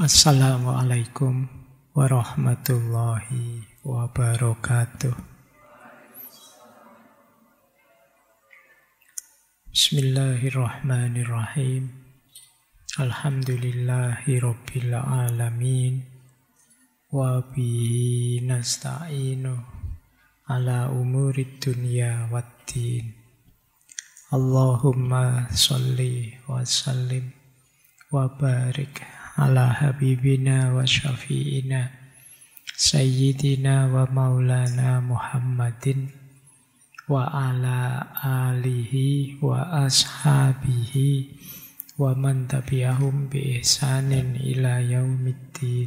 Assalamualaikum warahmatullahi wabarakatuh. Bismillahirrahmanirrahim. Alhamdulillahi rabbil alamin. Wa bihi nasta'inu ala umurid dunya waddin. Allahumma sholli wa sallim wa barik ala habibina wa syafi'ina sayyidina wa maulana Muhammadin wa ala alihi wa ashabihi wa man tabi'ahum bi ihsanin ila yaumiddin.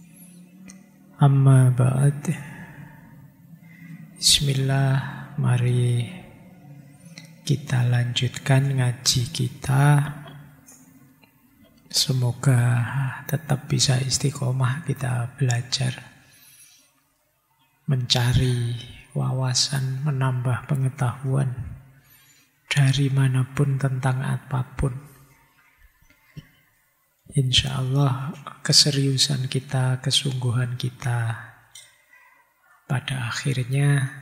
Amma ba'd. Bismillah, mari kita lanjutkan ngaji kita. Semoga tetap bisa istiqomah kita belajar, mencari wawasan, menambah pengetahuan dari manapun tentang apapun. Insya Allah keseriusan kita, kesungguhan kita pada akhirnya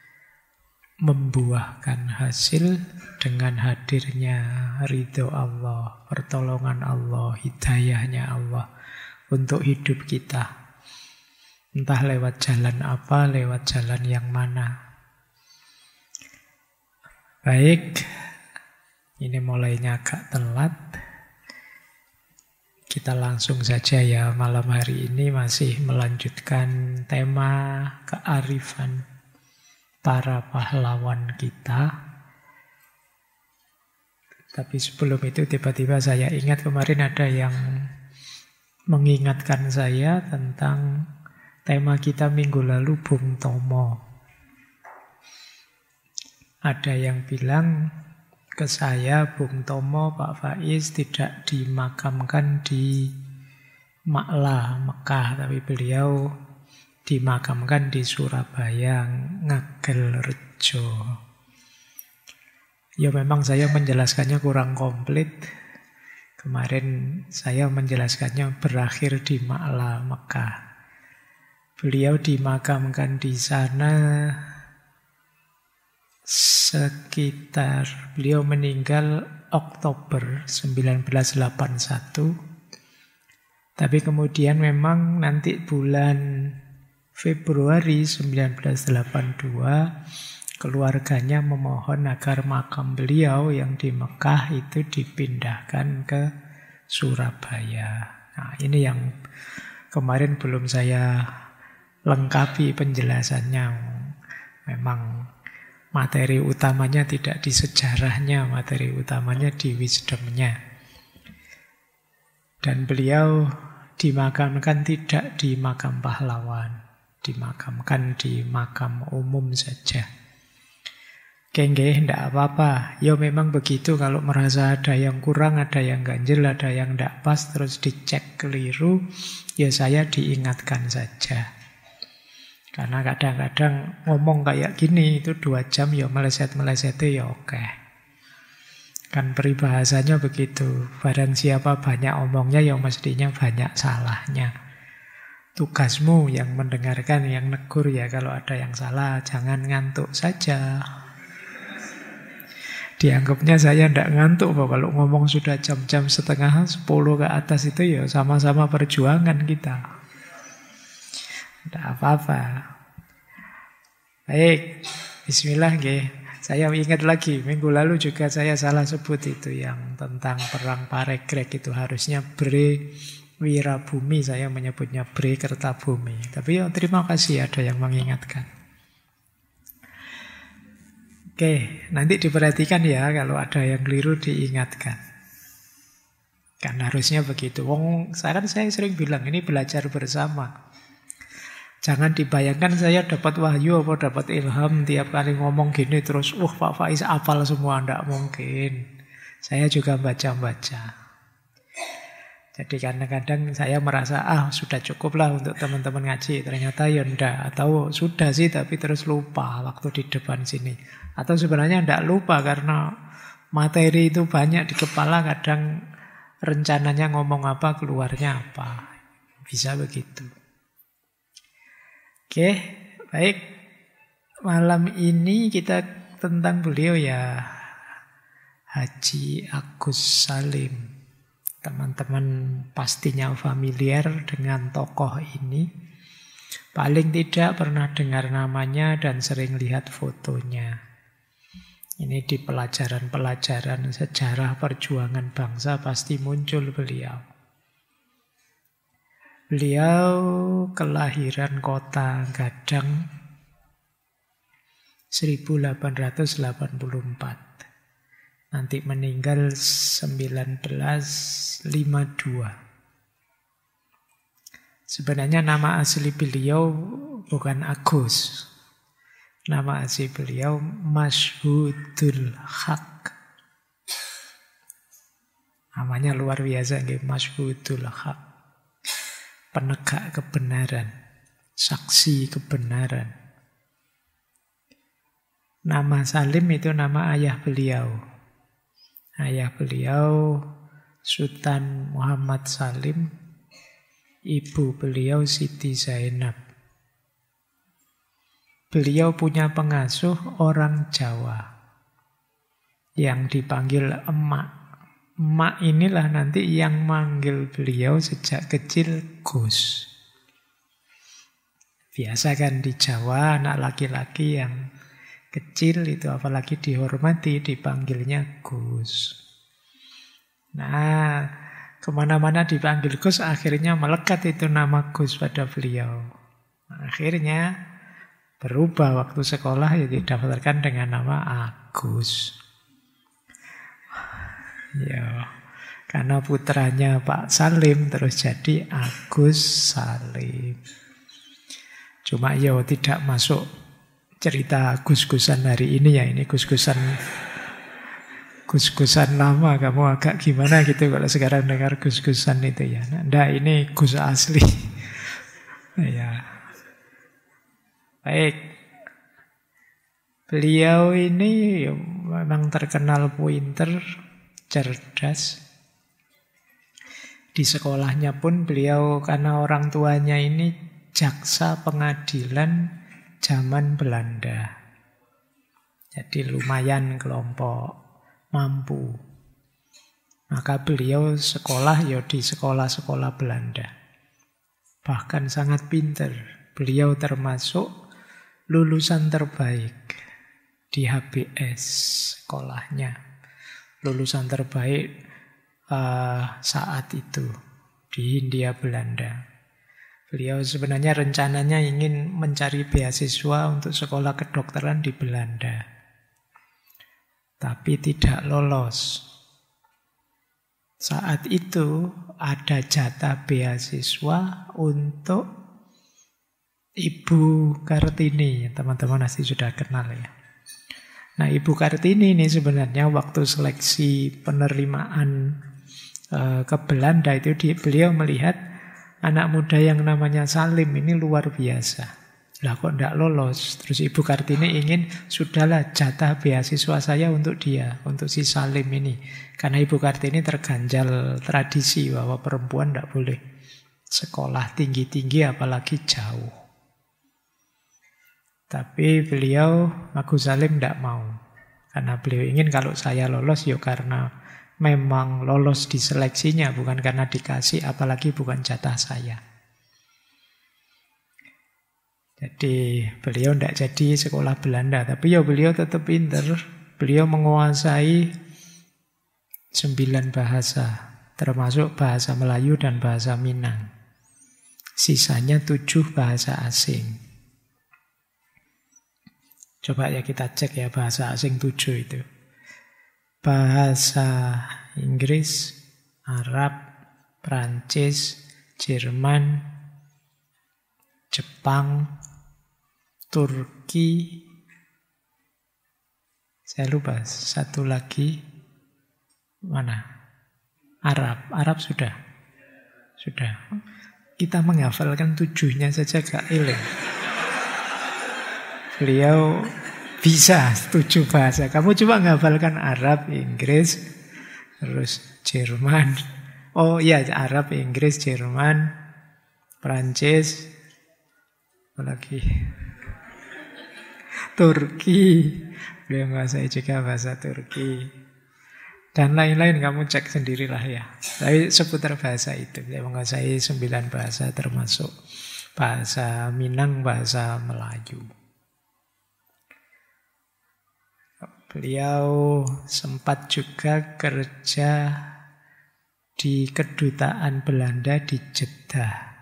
membuahkan hasil dengan hadirnya ridho Allah, pertolongan Allah, hidayahnya Allah untuk hidup kita. Entah lewat jalan apa, lewat jalan yang mana. Baik, ini mulainya agak telat. Kita langsung saja ya, malam hari ini masih melanjutkan tema kearifan para pahlawan kita. Tapi sebelum itu tiba-tiba saya ingat kemarin ada yang mengingatkan saya tentang tema kita minggu lalu, Bung Tomo. Ada yang bilang ke saya, Bung Tomo, Pak Faiz tidak dimakamkan di Maklah, Mekah, tapi beliau dimakamkan di Surabaya, Ngagelrejo. Ya memang saya menjelaskannya kurang komplit. Kemarin saya menjelaskannya berakhir di Maklah, Mekah. Beliau dimakamkan di sana sekitar, beliau meninggal Oktober 1981. Tapi kemudian memang nanti bulan Februari 1982 keluarganya memohon agar makam beliau yang di Mekah itu dipindahkan ke Surabaya. Nah, ini yang kemarin belum saya lengkapi penjelasannya. Memang materi utamanya tidak di sejarahnya, materi utamanya di wisdomnya. Dan beliau dimakamkan tidak di makam pahlawan, dimakamkan di makam umum saja. Nggih, ndak apa-apa. Ya memang begitu, kalau merasa ada yang kurang, ada yang ganjil, ada yang ndak pas, terus dicek keliru, ya saya diingatkan saja. Karena kadang-kadang ngomong kayak gini, itu 2 jam ya meleset-meleset ya oke. Kan peribahasanya begitu. Barang siapa banyak omongnya, ya mestinya banyak salahnya. Tugasmu yang mendengarkan, yang negur ya kalau ada yang salah, jangan ngantuk saja. Dianggapnya saya ndak ngantuk, kalau ngomong sudah jam-jam setengah 10 ke atas itu ya sama-sama perjuangan kita. Ndak apa-apa. Baik, bismillah nggih. Saya ingat lagi, minggu lalu juga saya salah sebut itu yang tentang perang Paregreg, itu harusnya Bre Wirabumi, saya menyebutnya Bre Kertabumi. Tapi ya terima kasih ada yang mengingatkan. Oke, nanti diperhatikan ya kalau ada yang keliru diingatkan. Kan harusnya begitu. Saya sering bilang ini belajar bersama. Jangan dibayangkan saya dapat wahyu apa dapat ilham tiap kali ngomong gini terus, Pak Faiz hafal semua, ndak mungkin. Saya juga baca-baca. Jadi kadang-kadang saya merasa, sudah cukup lah untuk teman-teman ngaji. Ternyata ya ndak. Atau sudah sih tapi terus lupa waktu di depan sini. Atau sebenarnya ndak lupa karena materi itu banyak di kepala. Kadang rencananya ngomong apa, keluarnya apa. Bisa begitu. Oke, baik. Malam ini kita tentang beliau ya, Haji Agus Salim. Teman-teman pastinya familiar dengan tokoh ini. Paling tidak pernah dengar namanya dan sering lihat fotonya. Ini di pelajaran-pelajaran sejarah perjuangan bangsa pasti muncul beliau. Beliau kelahiran kota Gadang 1884. Nanti meninggal 1952. Sebenarnya nama asli beliau bukan Agus. Nama asli beliau Mashhudul Haq. Namanya luar biasa, Mashhudul Haq. Penegak kebenaran, saksi kebenaran. Nama Salim itu nama ayah beliau. Ayah beliau Sultan Muhammad Salim, ibu beliau Siti Zainab. Beliau punya pengasuh orang Jawa yang dipanggil emak. Emak inilah nanti yang manggil beliau sejak kecil Gus. Biasa kan di Jawa anak laki-laki yang kecil itu apalagi dihormati dipanggilnya Gus. Nah, kemana-mana dipanggil Gus akhirnya melekat itu nama Gus pada beliau. Akhirnya berubah waktu sekolah ya didaftarkan dengan nama Agus. Ya, karena putranya Pak Salim terus jadi Agus Salim. Cuma ya tidak masuk cerita gus-gusan hari ini ya. Ini gus-gusan lama. Kamu agak gimana gitu kalau sekarang dengar gus-gusan itu ya. Nah, ini Gus asli. Ya. Baik. Beliau ini memang terkenal pinter, cerdas. Di sekolahnya pun beliau karena orang tuanya ini jaksa pengadilan zaman Belanda. Jadi lumayan kelompok mampu. Maka beliau sekolah ya di sekolah-sekolah Belanda. Bahkan sangat pinter. Beliau termasuk lulusan terbaik di HBS sekolahnya. Lulusan terbaik saat itu di Hindia Belanda. Beliau sebenarnya rencananya ingin mencari beasiswa untuk sekolah kedokteran di Belanda. Tapi tidak lolos. Saat itu ada jatah beasiswa untuk Ibu Kartini. Teman-teman pasti sudah kenal ya. Nah, Ibu Kartini ini sebenarnya waktu seleksi penerimaan ke Belanda itu beliau melihat anak muda yang namanya Salim ini luar biasa. Lah kok tidak lolos? Terus Ibu Kartini ingin, sudahlah jatah beasiswa saya untuk dia, untuk si Salim ini. Karena Ibu Kartini terganjal tradisi bahwa perempuan tidak boleh sekolah tinggi-tinggi apalagi jauh. Tapi beliau, Agus Salim tidak mau. Karena beliau ingin kalau saya lolos ya karena memang lolos di seleksinya, bukan karena dikasih, apalagi bukan jatah saya. Jadi beliau tidak jadi sekolah Belanda, tapi ya beliau tetap pinter. Beliau menguasai 9 bahasa, termasuk bahasa Melayu dan bahasa Minang. Sisanya 7 bahasa asing. Coba ya kita cek ya bahasa asing 7 itu. Bahasa Inggris, Arab, Prancis, Jerman, Jepang, Turki, saya lupa satu lagi mana? Arab sudah. Kita menghafalkan 7-nya saja gak ilang. Beliau bisa 7 bahasa. Kamu coba menghafalkan Arab, Inggris, terus Jerman. Oh iya, Arab, Inggris, Jerman, Prancis, apalagi Turki, beliau menguasai juga bahasa Turki, dan lain-lain. Kamu cek sendirilah ya. Tapi seputar bahasa itu, beliau menguasai 9 bahasa termasuk bahasa Minang, bahasa Melayu. Beliau sempat juga kerja di kedutaan Belanda di Jeddah.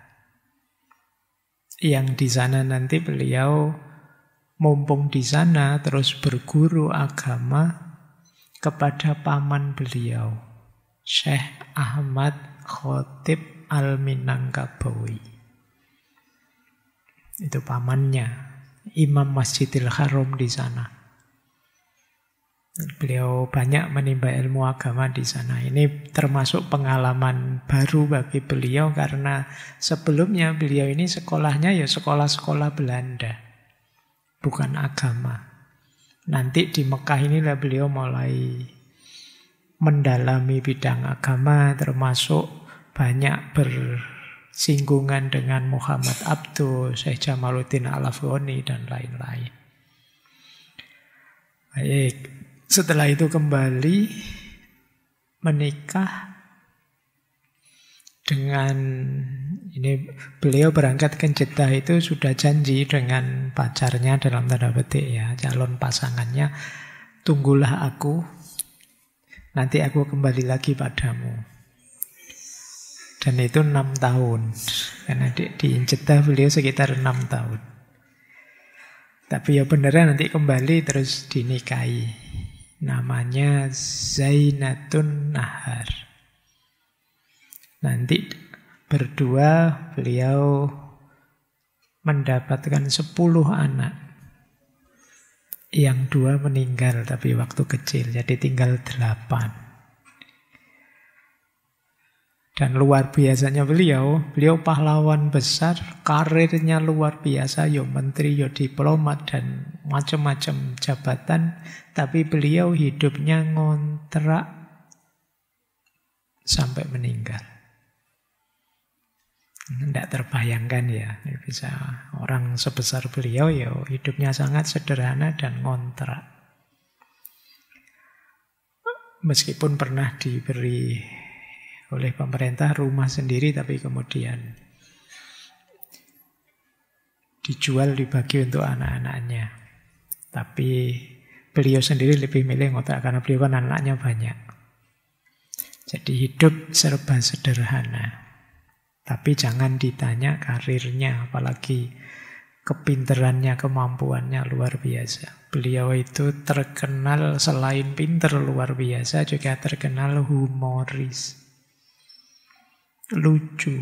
Yang di sana nanti beliau mumpung di sana terus berguru agama kepada paman beliau, Syekh Ahmad Khotib Al-Minangkabawi. Itu pamannya, Imam Masjidil Haram di sana. Beliau banyak menimba ilmu agama di sana. Ini termasuk pengalaman baru bagi beliau karena sebelumnya beliau ini sekolahnya ya sekolah-sekolah Belanda, bukan agama. Nanti di Mekah inilah beliau mulai mendalami bidang agama, termasuk banyak bersinggungan dengan Muhammad Abduh, Syekh Jamaluddin Al-Afghani, dan lain-lain. Baik. Setelah itu kembali menikah dengan ini, beliau berangkat ke Jeddah itu sudah janji dengan pacarnya dalam tanda petik ya, calon pasangannya, tunggulah aku, nanti aku kembali lagi padamu. Dan itu 6 tahun, karena di Jeddah beliau sekitar 6 tahun. Tapi ya beneran nanti kembali terus dinikahi. Namanya Zainatun Nahar. Nanti berdua beliau mendapatkan 10 anak. Yang 2 meninggal tapi waktu kecil, jadi tinggal 8. Dan luar biasanya beliau pahlawan besar, karirnya luar biasa, yo menteri, yo diplomat, dan macam-macam jabatan. Tapi beliau hidupnya ngontrak sampai meninggal. Tidak terbayangkan ya, bisa orang sebesar beliau ya hidupnya sangat sederhana dan ngontrak. Meskipun pernah diberi oleh pemerintah rumah sendiri, tapi kemudian dijual, dibagi untuk anak-anaknya. Tapi beliau sendiri lebih milih ngontrak karena beliau kan anaknya banyak. Jadi hidup serba sederhana. Tapi jangan ditanya karirnya, apalagi kepinterannya, kemampuannya luar biasa. Beliau itu terkenal selain pinter luar biasa, juga terkenal humoris. Lucu.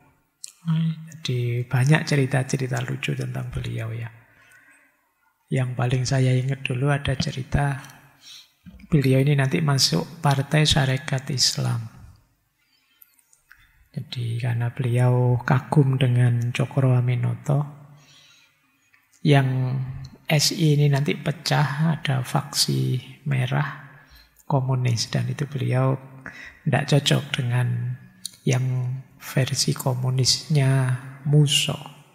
Jadi banyak cerita-cerita lucu tentang beliau ya. Yang paling saya ingat dulu ada cerita beliau ini nanti masuk Partai Sarekat Islam. Jadi karena beliau kagum dengan Cokro Aminoto, yang SI ini nanti pecah, ada faksi merah komunis, dan itu beliau tidak cocok dengan yang versi komunisnya Musso.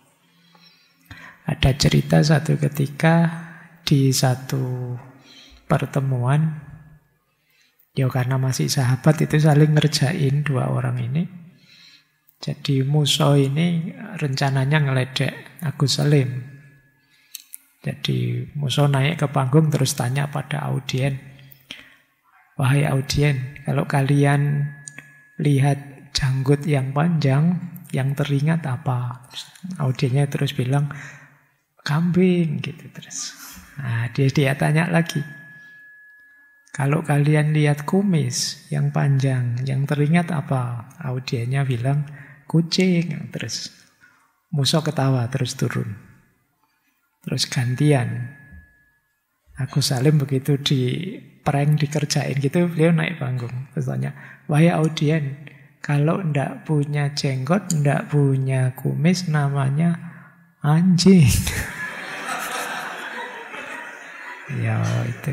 Ada cerita satu ketika di satu pertemuan, ya karena masih sahabat itu saling ngerjain 2 orang ini. Jadi Musso ini rencananya ngeledek Agus Salim. Jadi Musso naik ke panggung terus tanya pada audien, wahai audien, kalau kalian lihat janggut yang panjang, yang teringat apa? Audiennya terus bilang, kambing gitu terus. Nah, dia tanya lagi, kalau kalian lihat kumis yang panjang, yang teringat apa? Audiennya bilang, kucing. Terus Musso ketawa terus turun. Terus gantian. Agus Salim begitu di prank dikerjain gitu, beliau naik panggung. Terus tanya, wahai audien, kalau ndak punya jenggot, ndak punya kumis, namanya anjing. Ya itu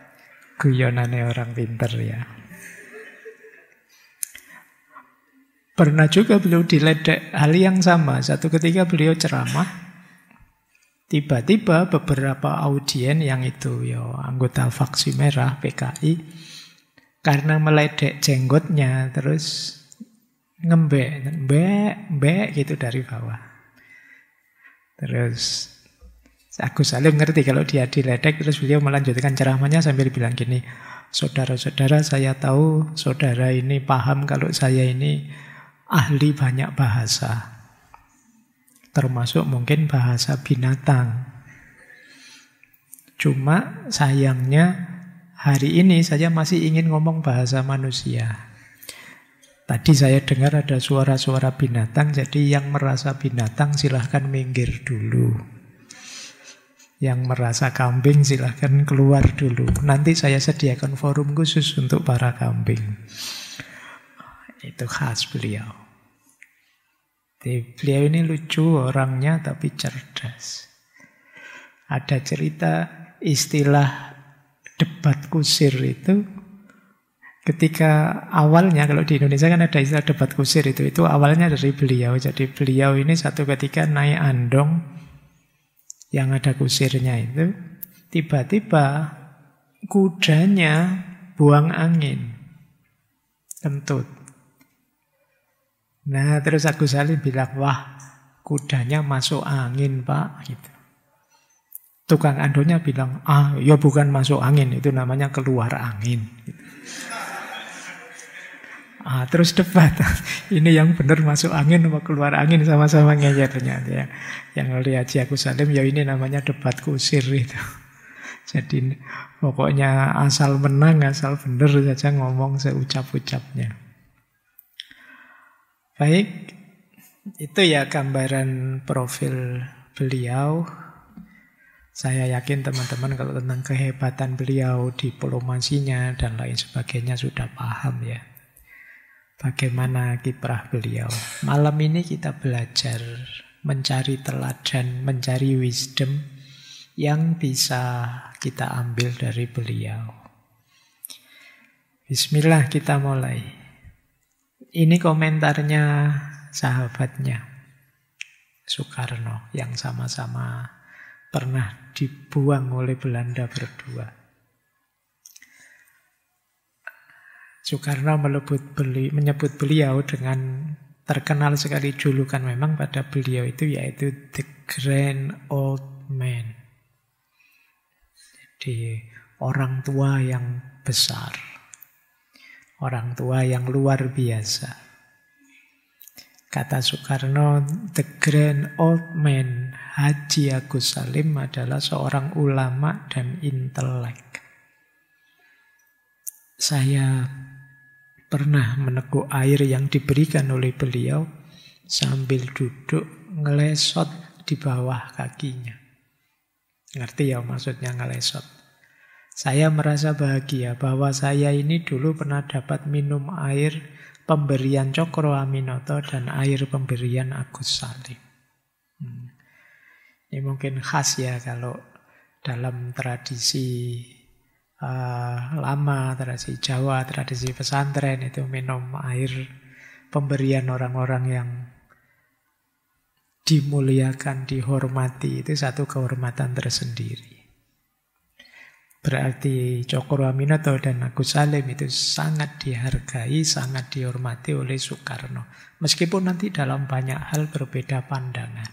guyonannya orang pinter ya. Pernah juga beliau diledek hal yang sama. Satu ketika beliau ceramah, tiba-tiba beberapa audien yang itu anggota faksi merah PKI, karena meledek jenggotnya terus ngembek gitu dari bawah. Terus Agus Salim ngerti kalau dia diledek, terus beliau melanjutkan ceramahnya sambil bilang gini, saudara-saudara, saya tahu saudara ini paham kalau saya ini ahli banyak bahasa, termasuk mungkin bahasa binatang. Cuma sayangnya hari ini saya masih ingin ngomong bahasa manusia. Tadi saya dengar ada suara-suara binatang, jadi yang merasa binatang silahkan minggir dulu. Yang merasa kambing silahkan keluar dulu. Nanti saya sediakan forum khusus untuk para kambing. Itu khas beliau. Jadi, beliau ini lucu orangnya tapi cerdas. Ada cerita istilah debat kusir itu ketika awalnya, kalau di Indonesia kan ada istilah debat kusir itu awalnya dari beliau. Jadi beliau ini satu ketika naik andong yang ada kusirnya itu, tiba-tiba kudanya buang angin, kentut. Nah, terus Agus Salim bilang, wah, kudanya masuk angin, Pak. Gitu. Tukang andongnya bilang, ya bukan masuk angin, itu namanya keluar angin. Gitu. Terus debat, ini yang benar masuk angin apa keluar angin, sama-sama ngeyel ternyata. Yang oleh Haji Agus Salim, ya ini namanya debat kusir itu. Jadi pokoknya asal menang, asal benar saja ngomong seucap-ucapnya. Baik, itu ya gambaran profil beliau. Saya yakin teman-teman kalau tentang kehebatan beliau, diplomasinya dan lain sebagainya sudah paham ya. Bagaimana kiprah beliau. Malam ini kita belajar mencari teladan, mencari wisdom yang bisa kita ambil dari beliau. Bismillah, kita mulai. Ini komentarnya sahabatnya Soekarno yang sama-sama pernah dibuang oleh Belanda berdua. Soekarno menyebut beliau dengan terkenal sekali julukan memang pada beliau itu, yaitu The Grand Old Man. Jadi orang tua yang besar. Orang tua yang luar biasa. Kata Soekarno, The Grand Old Man Haji Agus Salim adalah seorang ulama dan intelek. Saya pernah meneguk air yang diberikan oleh beliau sambil duduk ngelesot di bawah kakinya. Ngerti ya maksudnya ngelesot? Saya merasa bahagia bahwa saya ini dulu pernah dapat minum air pemberian Cokro Aminoto dan air pemberian Agus Salim. Ini mungkin khas ya kalau dalam tradisi lama, tradisi Jawa, tradisi pesantren itu minum air pemberian orang-orang yang dimuliakan, dihormati, itu satu kehormatan tersendiri. Berarti Cokro Aminoto dan Agus Salim itu sangat dihargai, sangat dihormati oleh Soekarno. Meskipun nanti dalam banyak hal berbeda pandangan.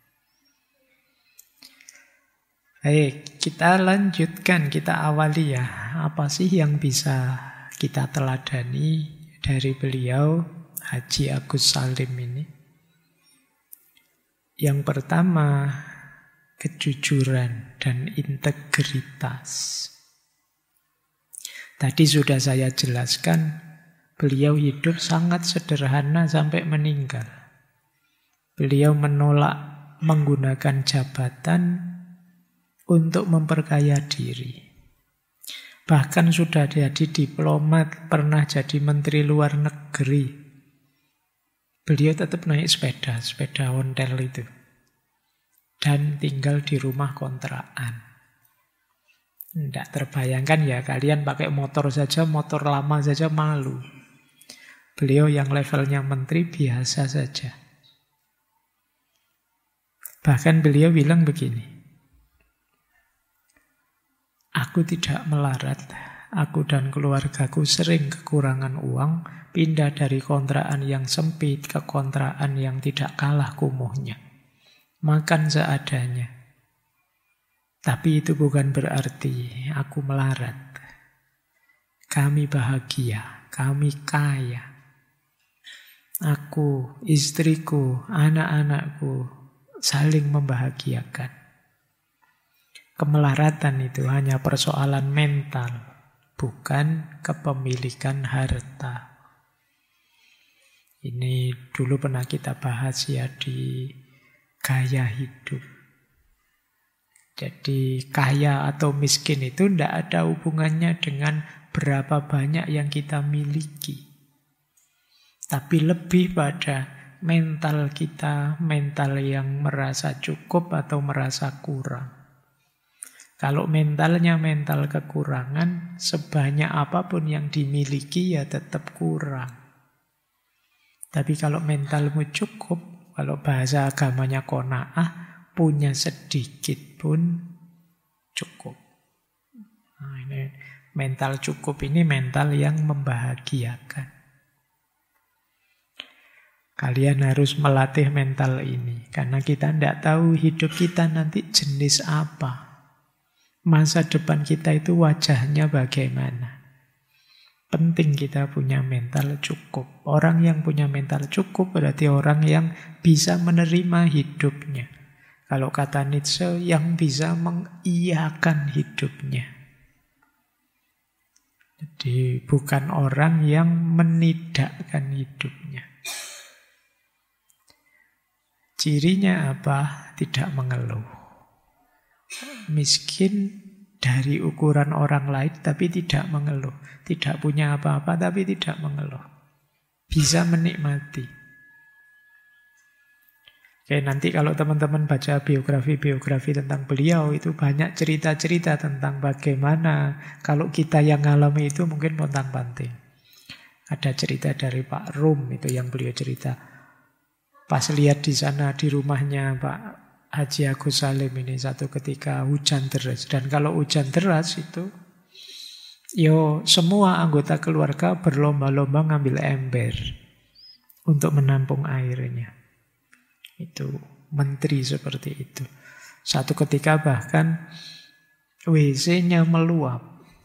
Baik, kita lanjutkan, kita awali ya. Apa sih yang bisa kita teladani dari beliau, Haji Agus Salim ini? Yang pertama, kejujuran dan integritas. Tadi sudah saya jelaskan, beliau hidup sangat sederhana sampai meninggal. Beliau menolak menggunakan jabatan untuk memperkaya diri. Bahkan sudah jadi diplomat, pernah jadi menteri luar negeri. Beliau tetap naik sepeda ontel itu. Dan tinggal di rumah kontrakan. Tidak terbayangkan ya, kalian pakai motor saja, motor lama saja malu. Beliau yang levelnya menteri biasa saja. Bahkan beliau bilang begini, aku tidak melarat, aku dan keluargaku sering kekurangan uang, pindah dari kontrakan yang sempit ke kontrakan yang tidak kalah kumuhnya. Makan seadanya. Tapi itu bukan berarti aku melarat. Kami bahagia, kami kaya. Aku, istriku, anak-anakku saling membahagiakan. Kemelaratan itu hanya persoalan mental, bukan kepemilikan harta. Ini dulu pernah kita bahas ya di gaya hidup. Jadi kaya atau miskin itu tidak ada hubungannya dengan berapa banyak yang kita miliki. Tapi lebih pada mental kita, mental yang merasa cukup atau merasa kurang. Kalau mentalnya mental kekurangan, sebanyak apapun yang dimiliki ya tetap kurang. Tapi kalau mentalmu cukup, kalau bahasa agamanya qanaah, punya sedikit pun cukup. Nah, ini mental cukup ini mental yang membahagiakan. Kalian harus melatih mental ini, karena kita tidak tahu hidup kita nanti jenis apa. Masa depan kita itu wajahnya bagaimana. Penting kita punya mental cukup. Orang yang punya mental cukup berarti orang yang bisa menerima hidupnya. Kalau kata Nietzsche, yang bisa mengiyakan hidupnya. Jadi bukan orang yang menidakkan hidupnya. Cirinya apa? Tidak mengeluh. Miskin dari ukuran orang lain tapi tidak mengeluh. Tidak punya apa-apa tapi tidak mengeluh. Bisa menikmati. Oke, nanti kalau teman-teman baca biografi-biografi tentang beliau, itu banyak cerita-cerita tentang bagaimana kalau kita yang ngalami itu mungkin pontang-panting. Ada cerita dari Pak Rum, itu yang beliau cerita. Pas lihat di sana di rumahnya Pak Haji Agus Salim ini satu ketika hujan deras. Dan kalau hujan deras itu, semua anggota keluarga berlomba-lomba ngambil ember untuk menampung airnya. Itu menteri seperti itu. Satu ketika bahkan WC-nya meluap.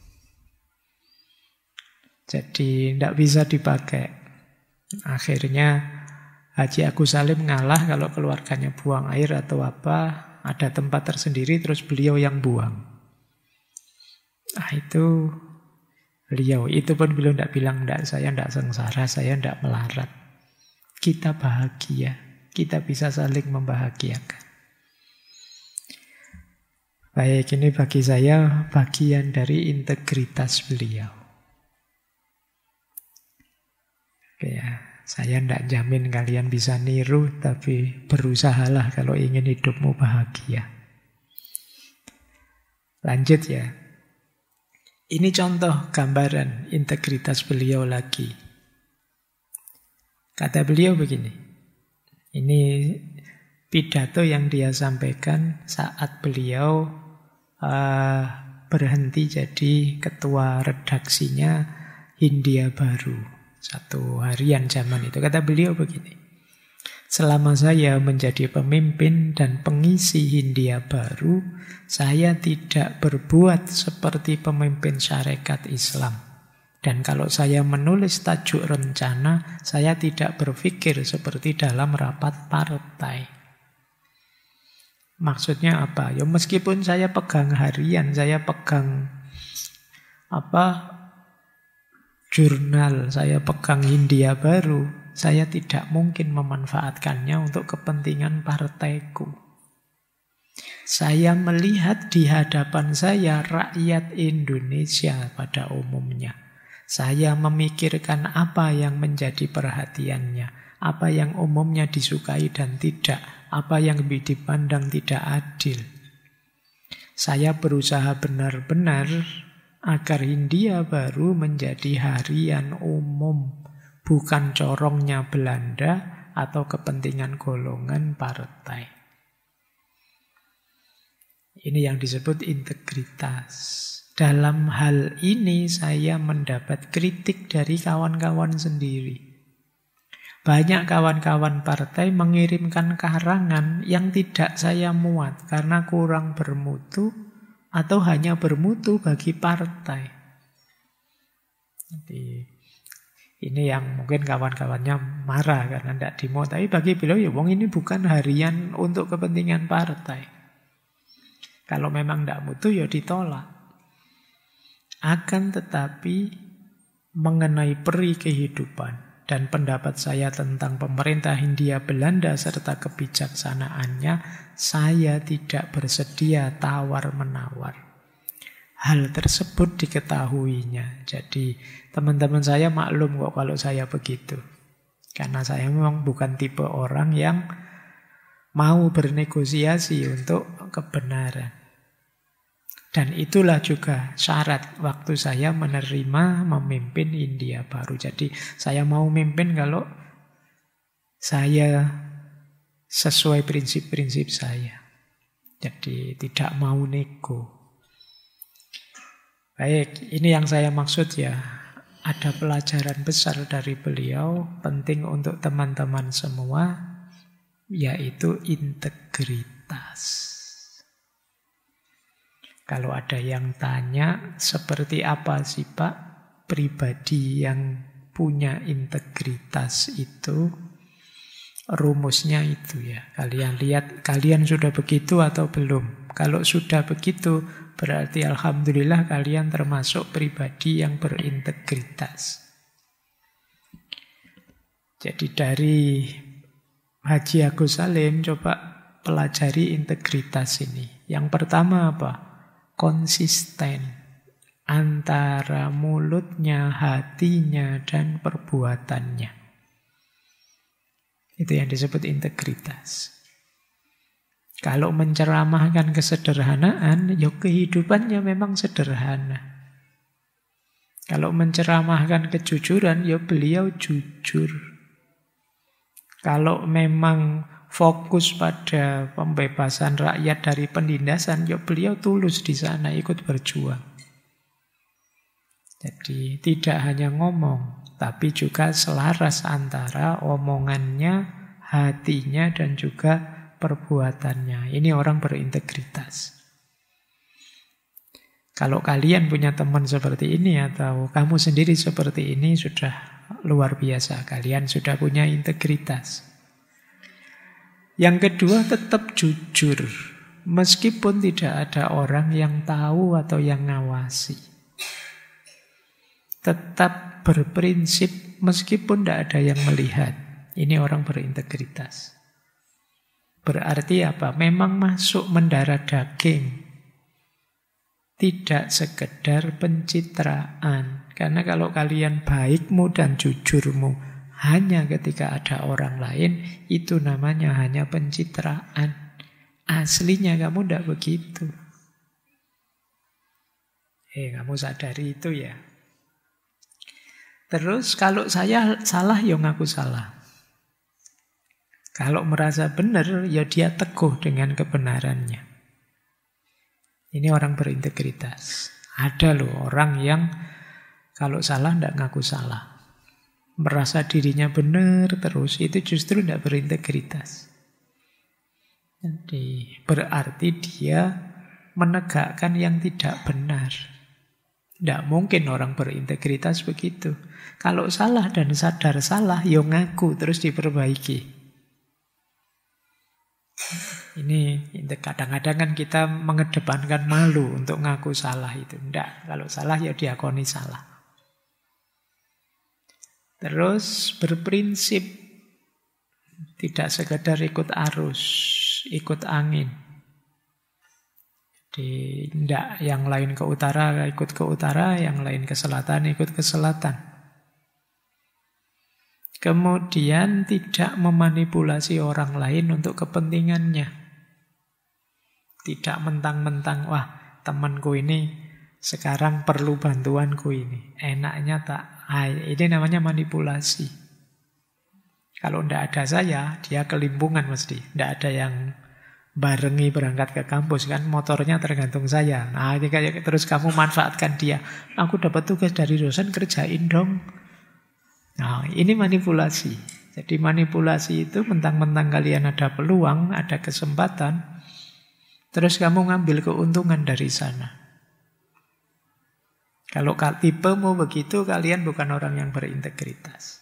Jadi tidak bisa dipakai. Akhirnya Haji Agus Salim ngalah kalau keluarganya buang air atau apa. Ada tempat tersendiri terus beliau yang buang. Nah itu beliau. Itu pun beliau tidak bilang, saya tidak sengsara, saya tidak melarat. Kita bahagia. Kita bisa saling membahagiakan. Baik, ini bagi saya bagian dari integritas beliau. Oke ya, saya tidak jamin kalian bisa niru, tapi berusahalah kalau ingin hidupmu bahagia. Lanjut ya. Ini contoh gambaran integritas beliau lagi. Kata beliau begini. Ini pidato yang dia sampaikan saat beliau berhenti jadi ketua redaksinya Hindia Baru. Satu harian zaman itu. Kata beliau begini. Selama saya menjadi pemimpin dan pengisi Hindia Baru, saya tidak berbuat seperti pemimpin syarikat Islam. Dan kalau saya menulis tajuk rencana, saya tidak berpikir seperti dalam rapat partai. Maksudnya apa? Ya meskipun saya pegang harian, saya pegang jurnal, saya pegang Hindia Baru, saya tidak mungkin memanfaatkannya untuk kepentingan partaiku. Saya melihat di hadapan saya rakyat Indonesia pada umumnya. Saya memikirkan apa yang menjadi perhatiannya, apa yang umumnya disukai dan tidak, apa yang dipandang tidak adil. Saya berusaha benar-benar agar Hindia Baru menjadi harian umum, bukan corongnya Belanda atau kepentingan golongan partai. Ini yang disebut integritas. Dalam hal ini saya mendapat kritik dari kawan-kawan sendiri. Banyak kawan-kawan partai mengirimkan karangan yang tidak saya muat karena kurang bermutu atau hanya bermutu bagi partai. Jadi ini yang mungkin kawan-kawannya marah karena tidak dimuat. Tapi bagi beliau, ya wong ini bukan harian untuk kepentingan partai. Kalau memang tidak mutu, ya ditolak. Akan tetapi mengenai peri kehidupan dan pendapat saya tentang pemerintah Hindia Belanda serta kebijaksanaannya, saya tidak bersedia tawar-menawar. Hal tersebut diketahuinya. Jadi teman-teman saya maklum kok kalau saya begitu. Karena saya memang bukan tipe orang yang mau bernegosiasi untuk kebenaran. Dan itulah juga syarat waktu saya menerima memimpin India Baru. Jadi saya mau memimpin kalau saya sesuai prinsip-prinsip saya. Jadi tidak mau nego. Baik, ini yang saya maksud ya. Ada pelajaran besar dari beliau, penting untuk teman-teman semua, yaitu integritas. Kalau ada yang tanya, seperti apa sih Pak pribadi yang punya integritas itu? Rumusnya itu ya. Kalian lihat, kalian sudah begitu atau belum? Kalau sudah begitu, berarti alhamdulillah kalian termasuk pribadi yang berintegritas. Jadi dari Haji Agus Salim, coba pelajari integritas ini. Yang pertama apa? Konsisten antara mulutnya, hatinya, dan perbuatannya. Itu yang disebut integritas. Kalau menceramahkan kesederhanaan, ya kehidupannya memang sederhana. Kalau menceramahkan kejujuran, ya beliau jujur. Kalau memang fokus pada pembebasan rakyat dari penindasan, ya beliau tulus di sana ikut berjuang. Jadi tidak hanya ngomong, tapi juga selaras antara omongannya, hatinya, dan juga perbuatannya. Ini orang berintegritas. Kalau kalian punya teman seperti ini atau kamu sendiri seperti ini, sudah luar biasa. Kalian sudah punya integritas. Yang kedua, tetap jujur. Meskipun tidak ada orang yang tahu atau yang ngawasi. Tetap berprinsip meskipun tidak ada yang melihat. Ini orang berintegritas. Berarti apa? Memang masuk mendarah daging. Tidak sekedar pencitraan. Karena kalau kalian baikmu dan jujurmu hanya ketika ada orang lain, itu namanya hanya pencitraan. Aslinya kamu tidak begitu. Kamu sadari itu ya. Terus kalau saya salah, ya ngaku salah. Kalau merasa benar, ya dia teguh dengan kebenarannya. Ini orang berintegritas. Ada loh orang yang kalau salah tidak ngaku salah. Merasa dirinya benar terus, itu justru tidak berintegritas. Jadi berarti dia menegakkan yang tidak benar. Tidak mungkin orang berintegritas begitu. Kalau salah dan sadar salah, ya ngaku terus diperbaiki. Ini kadang-kadang kan kita mengedepankan malu untuk ngaku salah itu. Tidak, kalau salah ya diakoni salah. Terus berprinsip, tidak sekedar ikut arus, ikut angin. Jadi tidak yang lain ke utara ikut ke utara, yang lain ke selatan ikut ke selatan. Kemudian tidak memanipulasi orang lain untuk kepentingannya. Tidak mentang-mentang, wah temanku ini Sekarang perlu bantuanku ini. Enaknya tak. Ini namanya manipulasi. Kalau tidak ada saya, dia kelimpungan mesti. Tidak ada yang barengi berangkat ke kampus kan, motornya tergantung saya. Nah, ini kayak terus kamu manfaatkan dia. Aku dapat tugas dari dosen, kerjain dong. Nah, ini manipulasi. Jadi manipulasi itu mentang-mentang kalian ada peluang, ada kesempatan, terus kamu ngambil keuntungan dari sana. Kalau tipemu begitu, kalian bukan orang yang berintegritas.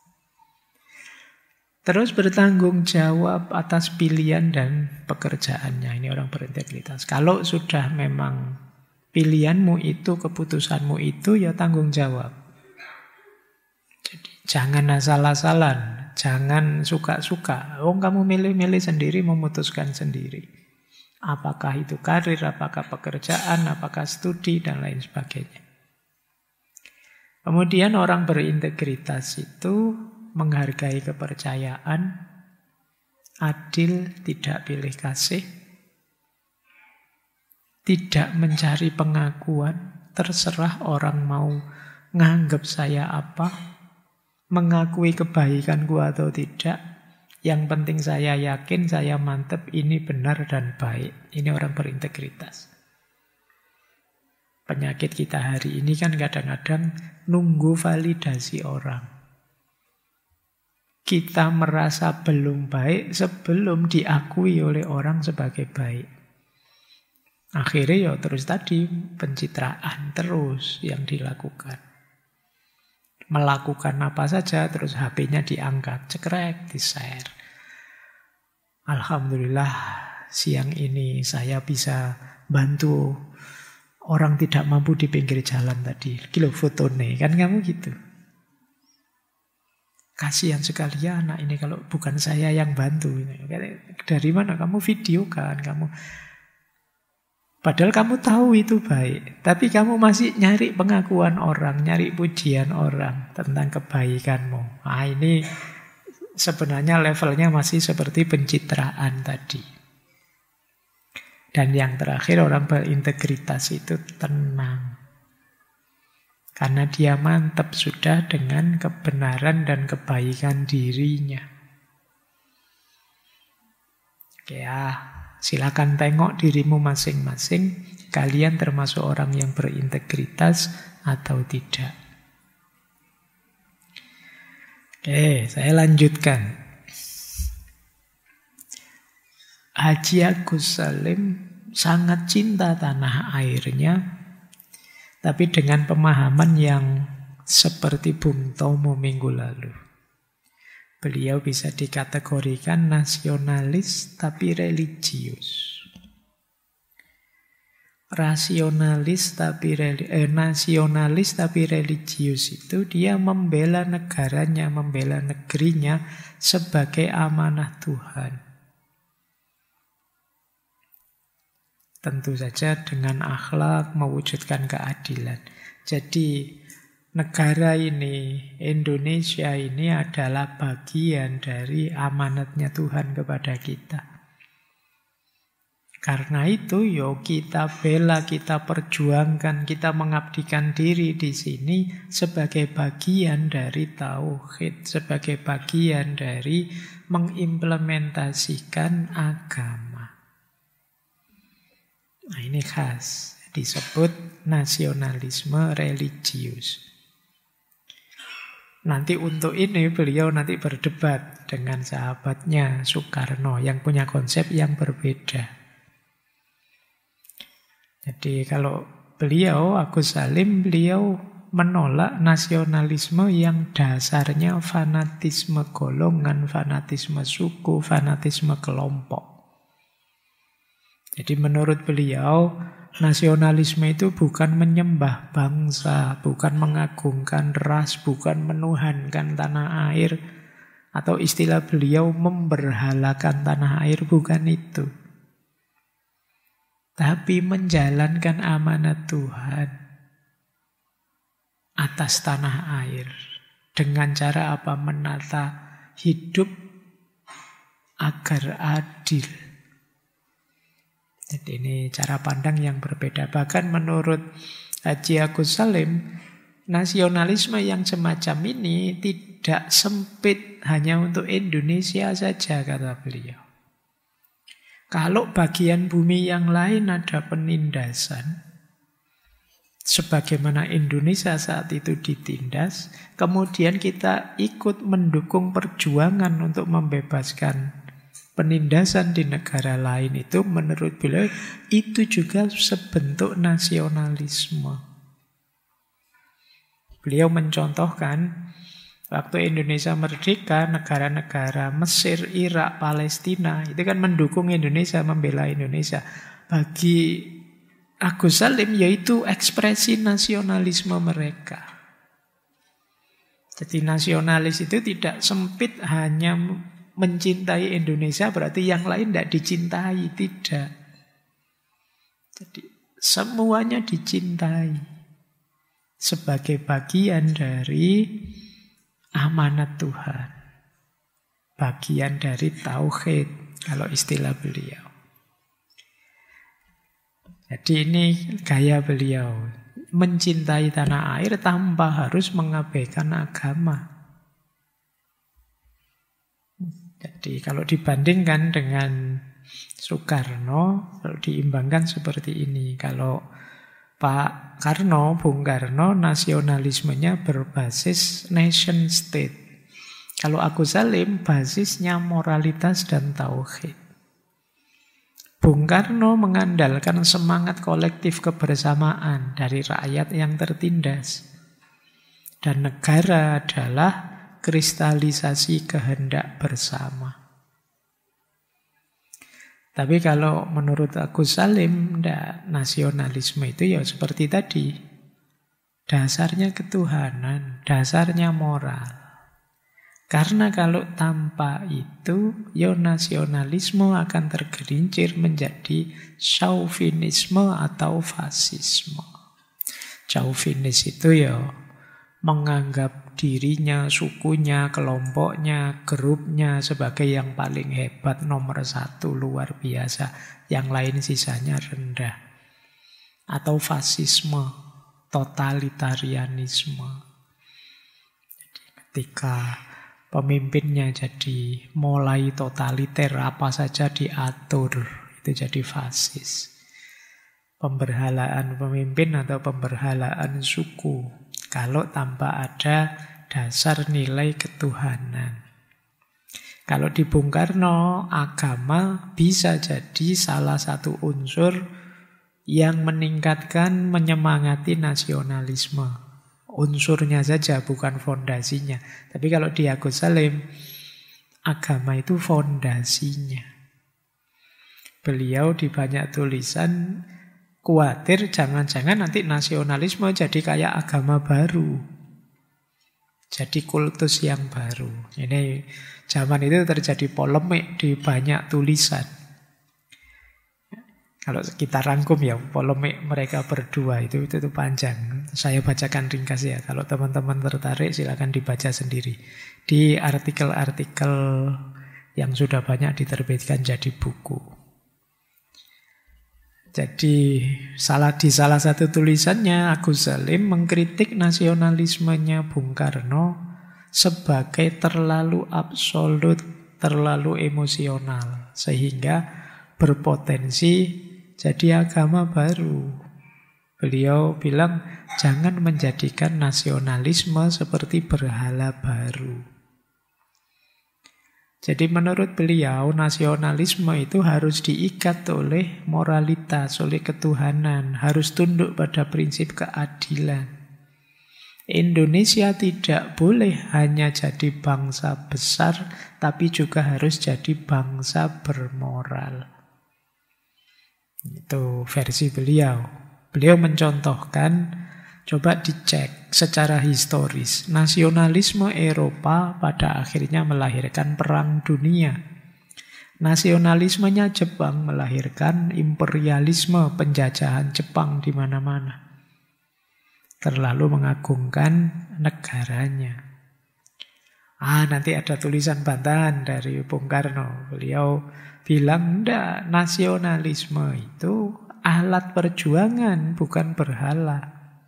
Terus bertanggung jawab atas pilihan dan pekerjaannya. Ini orang berintegritas. Kalau sudah memang pilihanmu itu, keputusanmu itu, ya tanggung jawab. Jadi jangan asal-asalan, jangan suka-suka. Kamu milih-milih sendiri, memutuskan sendiri. Apakah itu karir, apakah pekerjaan, apakah studi, dan lain sebagainya. Kemudian orang berintegritas itu menghargai kepercayaan, adil, tidak pilih kasih, tidak mencari pengakuan, terserah orang mau nganggap saya apa, mengakui kebaikanku atau tidak. Yang penting saya yakin, saya mantep, ini benar dan baik. Ini orang berintegritas. Penyakit kita hari ini kan kadang-kadang nunggu validasi orang. Kita merasa belum baik sebelum diakui oleh orang sebagai baik. Akhirnya ya terus tadi pencitraan terus yang dilakukan. Melakukan apa saja terus HP-nya diangkat, cekrek, di-share. Alhamdulillah siang ini saya bisa bantu orang tidak mampu di pinggir jalan tadi. Kilo fotone, kan kamu gitu. Kasihan sekali ya anak ini kalau bukan saya yang bantu. Dari mana kamu video kan? Padahal kamu tahu itu baik. Tapi kamu masih nyari pengakuan orang, nyari pujian orang tentang kebaikanmu. Nah, ini sebenarnya levelnya masih seperti pencitraan tadi. Dan yang terakhir, orang berintegritas itu tenang. Karena dia mantap sudah dengan kebenaran dan kebaikan dirinya. Ya, silakan tengok dirimu masing-masing. Kalian termasuk orang yang berintegritas atau tidak. Oke, saya lanjutkan. Haji Agus Salim sangat cinta tanah airnya, tapi dengan pemahaman yang seperti Bung Tomo minggu lalu. Beliau bisa dikategorikan nasionalis tapi religius. Nasionalis tapi religius itu dia membela negaranya, membela negerinya sebagai amanah Tuhan. Tentu saja dengan akhlak mewujudkan keadilan. Jadi negara ini, Indonesia ini adalah bagian dari amanatnya Tuhan kepada kita. Karena itu, kita bela, kita perjuangkan, kita mengabdikan diri di sini sebagai bagian dari tauhid, sebagai bagian dari mengimplementasikan agama. Nah, ini khas, disebut nasionalisme religius. Nanti untuk ini beliau nanti berdebat dengan sahabatnya Soekarno yang punya konsep yang berbeda. Jadi kalau beliau, Agus Salim, beliau menolak nasionalisme yang dasarnya fanatisme golongan, fanatisme suku, fanatisme kelompok. Jadi menurut beliau, nasionalisme itu bukan menyembah bangsa, bukan mengagungkan ras, bukan menuhankan tanah air, atau istilah beliau memberhalakan tanah air, bukan itu. Tapi menjalankan amanat Tuhan atas tanah air. Dengan cara apa? Menata hidup agar adil. Jadi ini cara pandang yang berbeda. Bahkan menurut Haji Agus Salim, nasionalisme yang semacam ini tidak sempit hanya untuk Indonesia saja, kata beliau. Kalau bagian bumi yang lain ada penindasan, sebagaimana Indonesia saat itu ditindas, kemudian kita ikut mendukung perjuangan untuk membebaskan penindasan di negara lain, itu menurut beliau itu juga sebentuk nasionalisme. Beliau mencontohkan waktu Indonesia merdeka, negara-negara Mesir, Irak, Palestina itu kan mendukung Indonesia, membela Indonesia. Bagi Agus Salim yaitu ekspresi nasionalisme mereka. Jadi nasionalis itu tidak sempit hanya mencintai Indonesia berarti yang lain tidak dicintai, tidak. Jadi semuanya dicintai sebagai bagian dari amanat Tuhan, bagian dari tauhid kalau istilah beliau. Jadi ini gaya beliau, mencintai tanah air tanpa harus mengabaikan agama. Jadi kalau dibandingkan dengan Soekarno, kalau diimbangkan seperti ini. Kalau Pak Karno, Bung Karno, nasionalismenya berbasis nation state. Kalau Agus Salim, basisnya moralitas dan tauhid. Bung Karno mengandalkan semangat kolektif kebersamaan dari rakyat yang tertindas. Dan negara adalah kristalisasi kehendak bersama. Tapi kalau menurut Agus Salim, nasionalisme itu ya seperti tadi. Dasarnya ketuhanan, dasarnya moral. Karena kalau tanpa itu, ya nasionalisme akan tergelincir menjadi chauvinisme atau fasisme. Chauvinis itu ya menganggap dirinya, sukunya, kelompoknya, grupnya sebagai yang paling hebat, nomor satu, luar biasa. Yang lain sisanya rendah. Atau fasisme, totalitarianisme. Jadi ketika pemimpinnya jadi mulai totaliter, apa saja diatur, itu jadi fasis. Pemberhalaan pemimpin atau pemberhalaan suku, kalau tanpa ada dasar nilai ketuhanan. Kalau di Bung Karno, agama bisa jadi salah satu unsur yang meningkatkan, menyemangati nasionalisme. Unsurnya saja, bukan fondasinya. Tapi kalau di Agus Salim, agama itu fondasinya. Beliau di banyak tulisan khawatir jangan-jangan nanti nasionalisme jadi kayak agama baru. Jadi kultus yang baru. Ini zaman itu terjadi polemik di banyak tulisan. Kalau kita rangkum ya, polemik mereka berdua itu panjang. Saya bacakan ringkas ya. Kalau teman-teman tertarik silakan dibaca sendiri. Di artikel-artikel yang sudah banyak diterbitkan jadi buku. Jadi di salah satu tulisannya Agus Salim mengkritik nasionalismenya Bung Karno sebagai terlalu absolut, terlalu emosional. Sehingga berpotensi jadi agama baru. Beliau bilang jangan menjadikan nasionalisme seperti berhala baru. Jadi menurut beliau nasionalisme itu harus diikat oleh moralitas, oleh ketuhanan, harus tunduk pada prinsip keadilan. Indonesia tidak boleh hanya jadi bangsa besar, tapi juga harus jadi bangsa bermoral. Itu versi beliau. Beliau mencontohkan, coba dicek secara historis. Nasionalisme Eropa pada akhirnya melahirkan Perang Dunia. Nasionalismenya Jepang melahirkan imperialisme, penjajahan Jepang di mana-mana. Terlalu mengagungkan negaranya. Nanti ada tulisan bantahan dari Bung Karno. Beliau bilang, nasionalisme itu alat perjuangan, bukan berhala.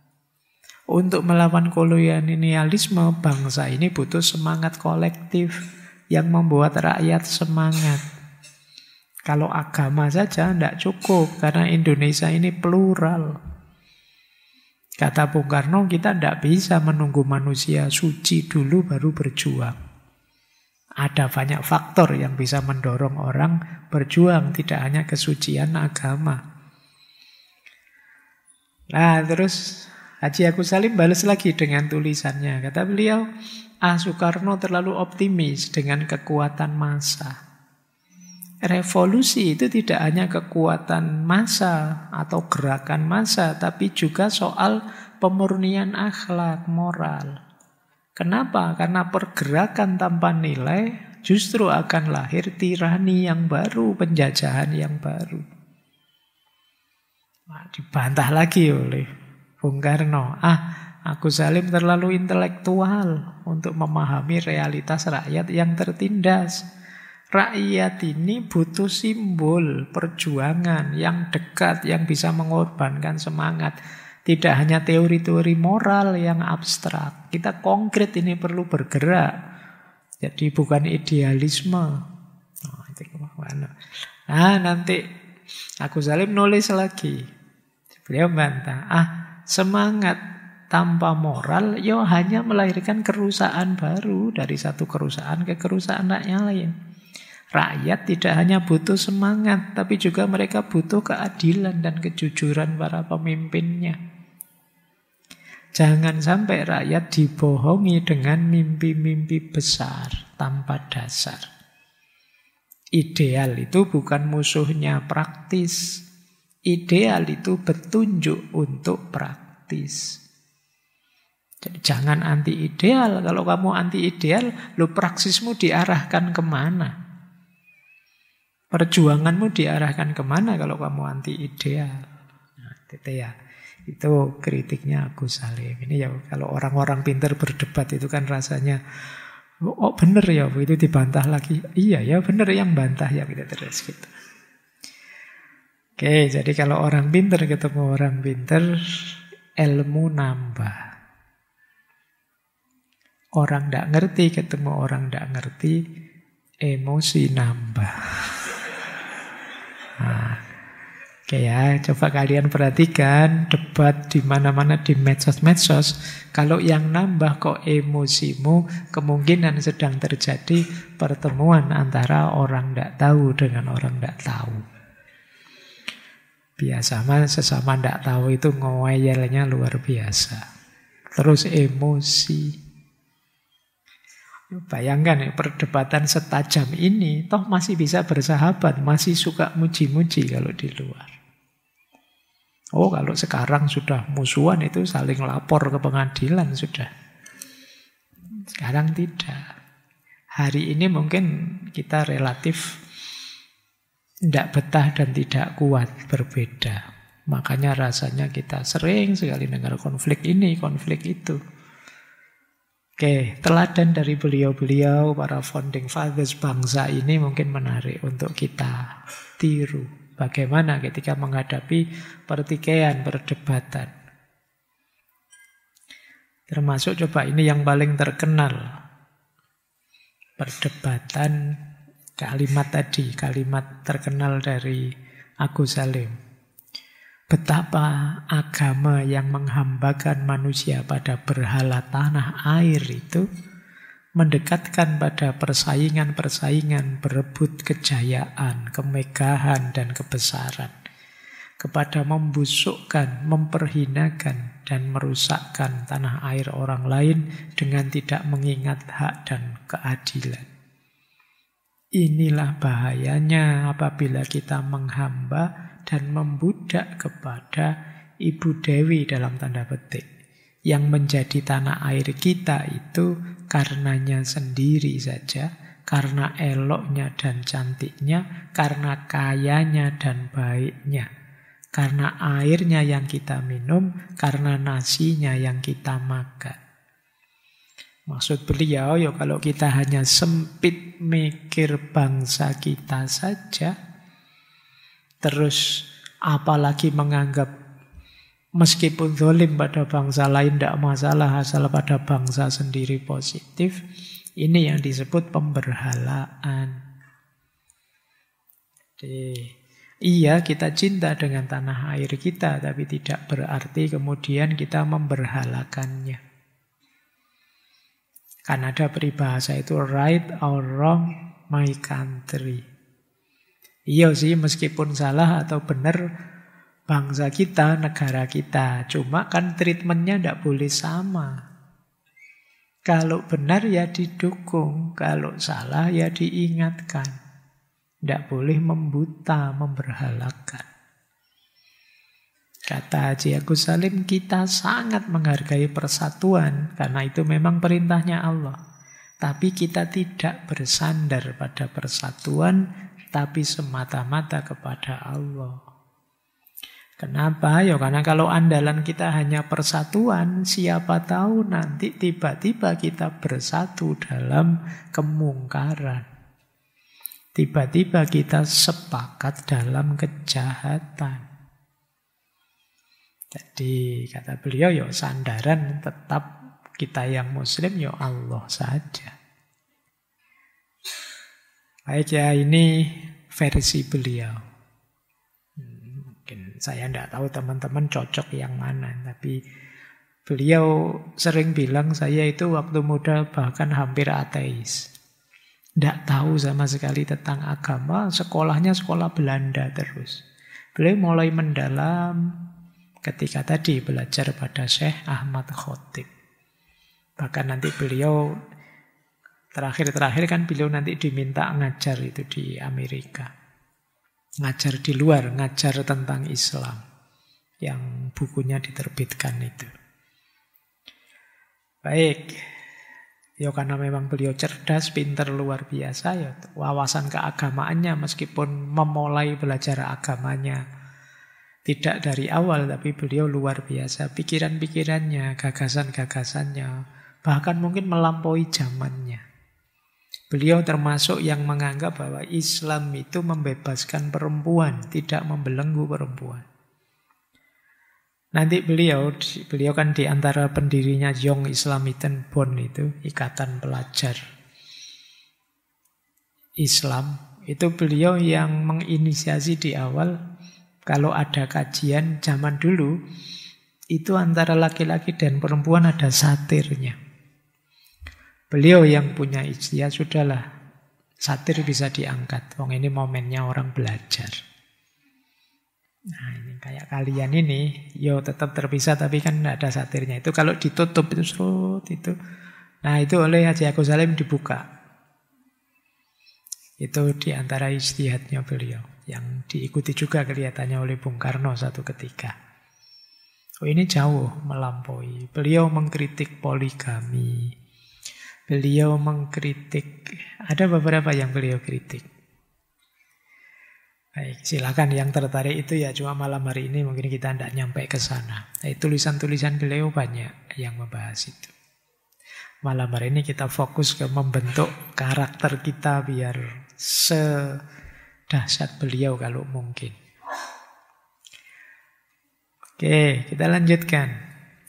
Untuk melawan kolonialisme, bangsa ini butuh semangat kolektif yang membuat rakyat semangat. Kalau agama saja tidak cukup, karena Indonesia ini plural. Kata Bung Karno, kita tidak bisa menunggu manusia suci dulu baru berjuang. Ada banyak faktor yang bisa mendorong orang berjuang, tidak hanya kesucian agama. Nah, terus Haji Agus Salim balas lagi dengan tulisannya. Kata beliau, Soekarno terlalu optimis dengan kekuatan massa. Revolusi itu tidak hanya kekuatan massa atau gerakan massa, tapi juga soal pemurnian akhlak, moral. Kenapa? Karena pergerakan tanpa nilai justru akan lahir tirani yang baru, penjajahan yang baru. Nah, dibantah lagi oleh Bung Karno. Agus Salim terlalu intelektual untuk memahami realitas rakyat yang tertindas. Rakyat ini butuh simbol perjuangan yang dekat, yang bisa mengorbankan semangat. Tidak hanya teori-teori moral yang abstrak. Kita konkret ini perlu bergerak. Jadi bukan idealisme. Nah, nanti Agus Salim nulis lagi. Beliau bantah, semangat tanpa moral hanya melahirkan kerusakan baru, dari satu kerusakan ke kerusakan yang lain. Rakyat tidak hanya butuh semangat, tapi juga mereka butuh keadilan dan kejujuran para pemimpinnya. Jangan sampai rakyat dibohongi dengan mimpi-mimpi besar tanpa dasar. Ideal itu bukan musuhnya praktis. Ideal itu petunjuk untuk praktis. Jadi jangan anti ideal. Kalau kamu anti ideal, praksismu diarahkan kemana? Perjuanganmu diarahkan kemana kalau kamu anti ideal? Nah, itu kritiknya Agus Salim. Ini ya kalau orang-orang pintar berdebat itu kan rasanya, oh benar ya, itu dibantah lagi. Iya ya, benar yang bantah ya, kita terus gitu. Oke, jadi kalau orang pintar ketemu orang pintar, ilmu nambah. Orang tidak ngerti ketemu orang tidak ngerti, emosi nambah. Nah, oke ya, coba kalian perhatikan debat di mana-mana di medsos-medsos. Kalau yang nambah kok emosimu, kemungkinan sedang terjadi pertemuan antara orang tidak tahu dengan orang tidak tahu. Biasa sesama tidak tahu itu ngeyelnya luar biasa. Terus emosi. Bayangkan ya, perdebatan setajam ini toh masih bisa bersahabat, masih suka muji-muji kalau di luar. Oh, kalau sekarang sudah musuhan itu saling lapor ke pengadilan sudah. Sekarang tidak. Hari ini mungkin kita relatif tidak betah dan tidak kuat, berbeda. Makanya rasanya kita sering sekali dengar konflik ini, konflik itu. Oke, teladan dari beliau-beliau, para founding fathers bangsa ini mungkin menarik untuk kita tiru. Bagaimana ketika menghadapi pertikaian, perdebatan. Termasuk coba ini yang paling terkenal. Perdebatan, kalimat tadi, kalimat terkenal dari Agus Salim. Betapa agama yang menghambakan manusia pada berhala tanah air itu mendekatkan pada persaingan-persaingan, berebut kejayaan, kemegahan, dan kebesaran. Kepada membusukkan, memperhinakan, dan merusakkan tanah air orang lain dengan tidak mengingat hak dan keadilan. Inilah bahayanya apabila kita menghamba dan membudak kepada Ibu Dewi dalam tanda petik. Yang menjadi tanah air kita itu karenanya sendiri saja, karena eloknya dan cantiknya, karena kayanya dan baiknya. Karena airnya yang kita minum, karena nasinya yang kita makan. Maksud beliau, ya kalau kita hanya sempit mikir bangsa kita saja, terus apalagi menganggap Meskipun zalim pada bangsa lain tidak masalah, asal pada bangsa sendiri positif. Ini yang disebut pemberhalaan. Jadi, iya, kita cinta dengan tanah air kita, tapi tidak berarti kemudian kita memberhalakannya. Kan ada peribahasa itu, right or wrong, my country. Iya sih, meskipun salah atau benar, bangsa kita, negara kita. Cuma kan treatmentnya tidak boleh sama. Kalau benar ya didukung, kalau salah ya diingatkan. Tidak boleh membuta, memberhalakan. Kata Haji Agus Salim, kita sangat menghargai persatuan, karena itu memang perintahnya Allah. Tapi kita tidak bersandar pada persatuan, tapi semata-mata kepada Allah. Kenapa? Ya karena kalau andalan kita hanya persatuan, siapa tahu nanti tiba-tiba kita bersatu dalam kemungkaran. Tiba-tiba kita sepakat dalam kejahatan. Jadi kata beliau, ya sandaran tetap kita yang muslim, ya Allah saja. Baik ya, ini versi beliau. Mungkin saya tidak tahu teman-teman cocok yang mana, tapi beliau sering bilang saya itu waktu muda bahkan hampir ateis. Tidak tahu sama sekali tentang agama, sekolahnya sekolah Belanda terus. Beliau mulai mendalam ketika tadi belajar pada Syekh Ahmad Khotib. Bahkan nanti beliau, terakhir kan beliau nanti diminta ngajar itu di Amerika. Ngajar di luar, ngajar tentang Islam. Yang bukunya diterbitkan itu. Baik. Ya karena memang beliau cerdas, pintar luar biasa, ya wawasan keagamaannya meskipun memulai belajar agamanya tidak dari awal, tapi beliau luar biasa. Pikiran-pikirannya, gagasan-gagasannya, bahkan mungkin melampaui zamannya. Beliau termasuk yang menganggap bahwa Islam itu membebaskan perempuan, tidak membelenggu perempuan. Nanti beliau kan di antara pendirinya Young Islamiten Bond itu, Ikatan Pelajar Islam. Itu beliau yang menginisiasi di awal, kalau ada kajian zaman dulu, itu antara laki-laki dan perempuan ada satirnya. Beliau yang punya ijtihad, sudahlah, satir bisa diangkat. Wong ini momennya orang belajar. Nah ini kayak kalian ini, yo tetap terpisah tapi kan tidak ada satirnya. Itu kalau ditutup itu serut itu. Nah itu oleh Haji Agus Salim dibuka. Itu diantara ijtihadnya beliau. Yang diikuti juga kelihatannya oleh Bung Karno satu ketika. Oh ini jauh melampaui. Beliau mengkritik poligami. Beliau mengkritik, ada beberapa yang beliau kritik. Baik, silakan yang tertarik itu ya, cuma malam hari ini mungkin kita tidak nyampe ke sana. Tulisan-tulisan beliau banyak yang membahas itu. Malam hari ini kita fokus ke membentuk karakter kita biar sedahsyat beliau kalau mungkin. Oke, kita lanjutkan.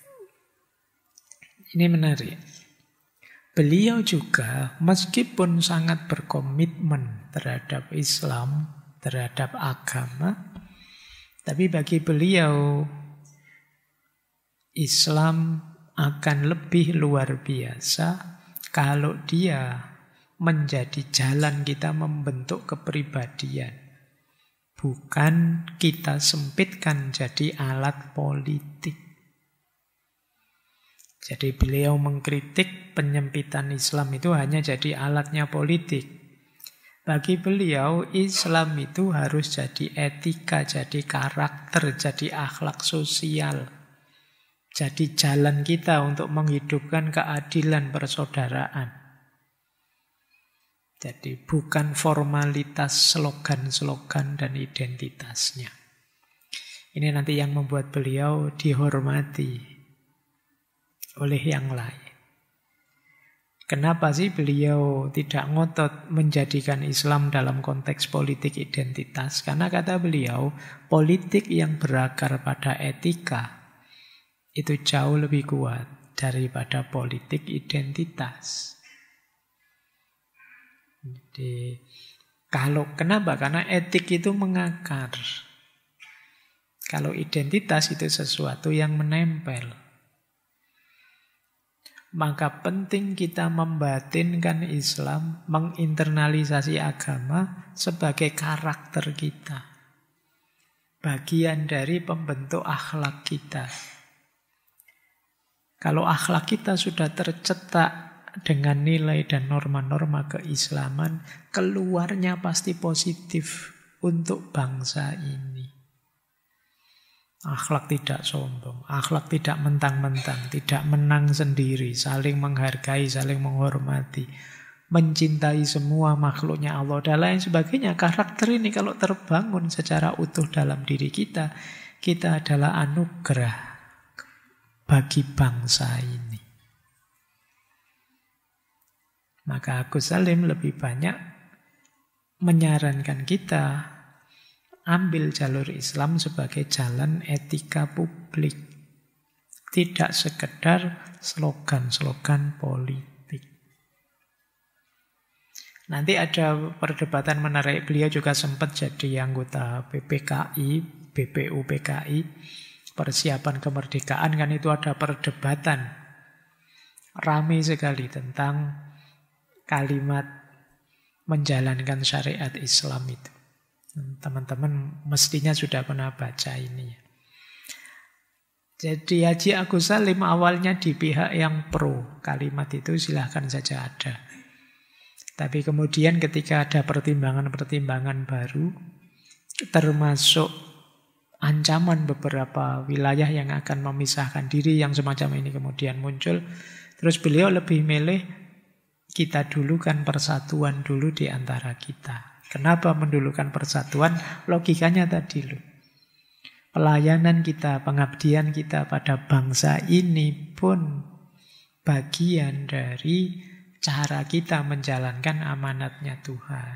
Ini menarik. Beliau juga meskipun sangat berkomitmen terhadap Islam, terhadap agama, tapi bagi beliau Islam akan lebih luar biasa kalau dia menjadi jalan kita membentuk kepribadian, bukan kita sempitkan jadi alat politik. Jadi beliau mengkritik penyempitan Islam itu hanya jadi alatnya politik. Bagi beliau, Islam itu harus jadi etika, jadi karakter, jadi akhlak sosial. Jadi jalan kita untuk menghidupkan keadilan persaudaraan. Jadi bukan formalitas slogan-slogan dan identitasnya. Ini nanti yang membuat beliau dihormati oleh yang lain. Kenapa sih beliau tidak ngotot menjadikan Islam dalam konteks politik identitas? Karena kata beliau, politik yang berakar pada etika itu jauh lebih kuat daripada politik identitas. Jadi, kenapa? Karena etik itu mengakar. Kalau identitas itu sesuatu yang menempel. Maka penting kita membatinkan Islam, menginternalisasi agama sebagai karakter kita. Bagian dari pembentuk akhlak kita. Kalau akhlak kita sudah tercetak dengan nilai dan norma-norma keislaman, keluarnya pasti positif untuk bangsa ini. Akhlak tidak sombong, akhlak tidak mentang-mentang, tidak menang sendiri, saling menghargai, saling menghormati, mencintai semua makhluknya Allah dan lain sebagainya. Karakter ini kalau terbangun secara utuh dalam diri kita, kita adalah anugerah bagi bangsa ini. Maka Agus Salim lebih banyak menyarankan kita ambil jalur Islam sebagai jalan etika publik. Tidak sekedar slogan-slogan politik. Nanti ada perdebatan menarik. Beliau juga sempat jadi anggota PPKI, BPUPKI, persiapan kemerdekaan, kan itu ada perdebatan. Ramai sekali tentang kalimat menjalankan syariat Islam itu. Teman-teman mestinya sudah pernah baca ini. Jadi Haji Agus Salim awalnya di pihak yang pro. Kalimat itu silahkan saja ada. Tapi kemudian ketika ada pertimbangan-pertimbangan baru, termasuk ancaman beberapa wilayah yang akan memisahkan diri yang semacam ini kemudian muncul, terus beliau lebih milih kita dulukan persatuan dulu di antara kita. Kenapa mendulukan persatuan? Logikanya tadi loh. Pelayanan kita, pengabdian kita pada bangsa ini pun bagian dari cara kita menjalankan amanatnya Tuhan.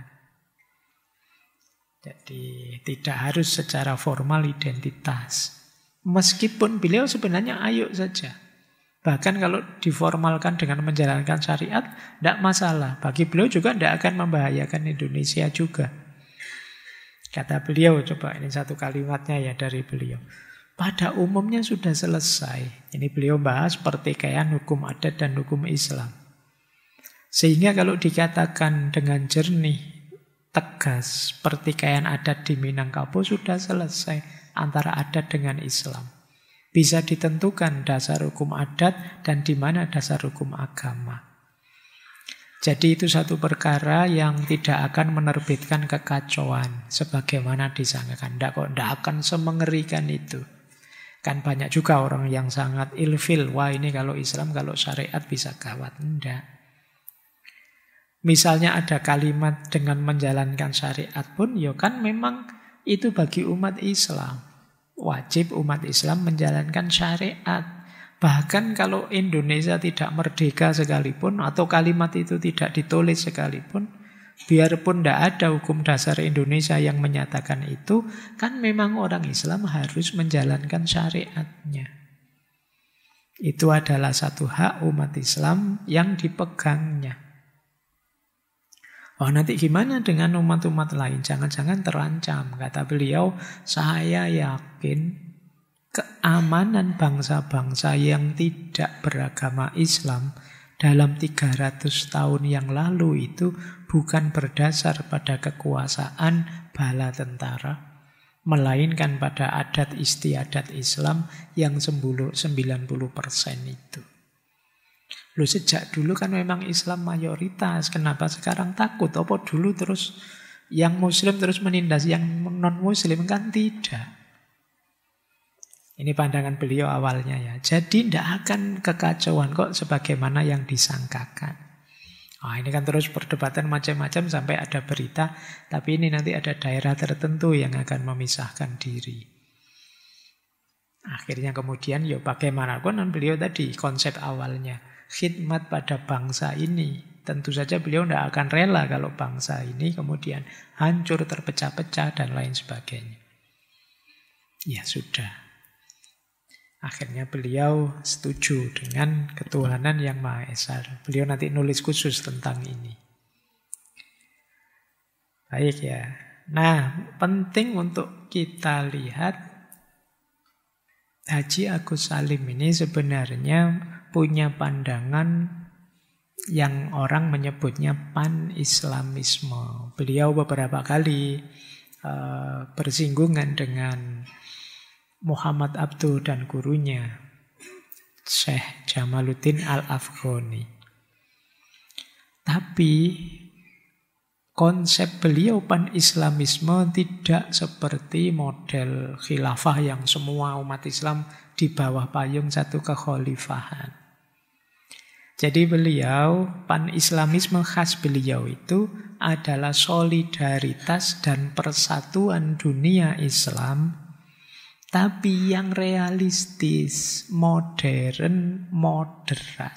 Jadi tidak harus secara formal identitas. Meskipun beliau sebenarnya ayo saja. Bahkan kalau diformalkan dengan menjalankan syariat, tidak masalah. Bagi beliau juga tidak akan membahayakan Indonesia juga. Kata beliau, coba ini satu kalimatnya ya dari beliau. Pada umumnya sudah selesai. Ini beliau bahas pertikaian hukum adat dan hukum Islam. Sehingga kalau dikatakan dengan jernih, tegas, pertikaian adat di Minangkabau sudah selesai antara adat dengan Islam. Bisa ditentukan dasar hukum adat dan di mana dasar hukum agama. Jadi itu satu perkara yang tidak akan menerbitkan kekacauan sebagaimana disangkakan. Tidak akan semengerikan itu. Kan banyak juga orang yang sangat ilfil. Wah ini kalau Islam, kalau syariat bisa gawat. Tidak. Misalnya ada kalimat dengan menjalankan syariat pun, ya kan memang itu bagi umat Islam. Wajib umat Islam menjalankan syariat. Bahkan kalau Indonesia tidak merdeka sekalipun, atau kalimat itu tidak ditulis sekalipun, biarpun tidak ada hukum dasar Indonesia yang menyatakan itu, kan memang orang Islam harus menjalankan syariatnya. Itu adalah satu hak umat Islam yang dipegangnya. Oh nanti gimana dengan umat-umat lain? Jangan-jangan terancam. Kata beliau, saya yakin keamanan bangsa-bangsa yang tidak beragama Islam dalam 300 tahun yang lalu itu bukan berdasar pada kekuasaan bala tentara, melainkan pada adat istiadat Islam yang 90% itu. Loh sejak dulu kan memang Islam mayoritas. Kenapa sekarang takut? Apa dulu terus yang Muslim terus menindas yang non-Muslim? Kan tidak. Ini pandangan beliau awalnya ya. Jadi tidak akan kekacauan kok sebagaimana yang disangkakan. Nah, ini kan terus perdebatan macam-macam sampai ada berita. Tapi ini nanti ada daerah tertentu yang akan memisahkan diri. Akhirnya kemudian ya bagaimanapun beliau tadi konsep awalnya. Khidmat pada bangsa ini. Tentu saja beliau tidak akan rela kalau bangsa ini kemudian hancur, terpecah-pecah dan lain sebagainya. Ya sudah. Akhirnya beliau setuju dengan ketuhanan yang Maha Esa. Beliau nanti nulis khusus tentang ini. Baik ya. Nah, penting untuk kita lihat Haji Agus Salim ini sebenarnya punya pandangan yang orang menyebutnya pan-Islamisme. Beliau beberapa kali bersinggungan dengan Muhammad Abduh dan gurunya Syekh Jamaluddin Al-Afghani. Tapi konsep beliau pan-Islamisme tidak seperti model khilafah yang semua umat Islam di bawah payung satu kekhalifahan. Jadi beliau, pan-Islamisme khas beliau itu adalah solidaritas dan persatuan dunia Islam, tapi yang realistis, modern, moderat.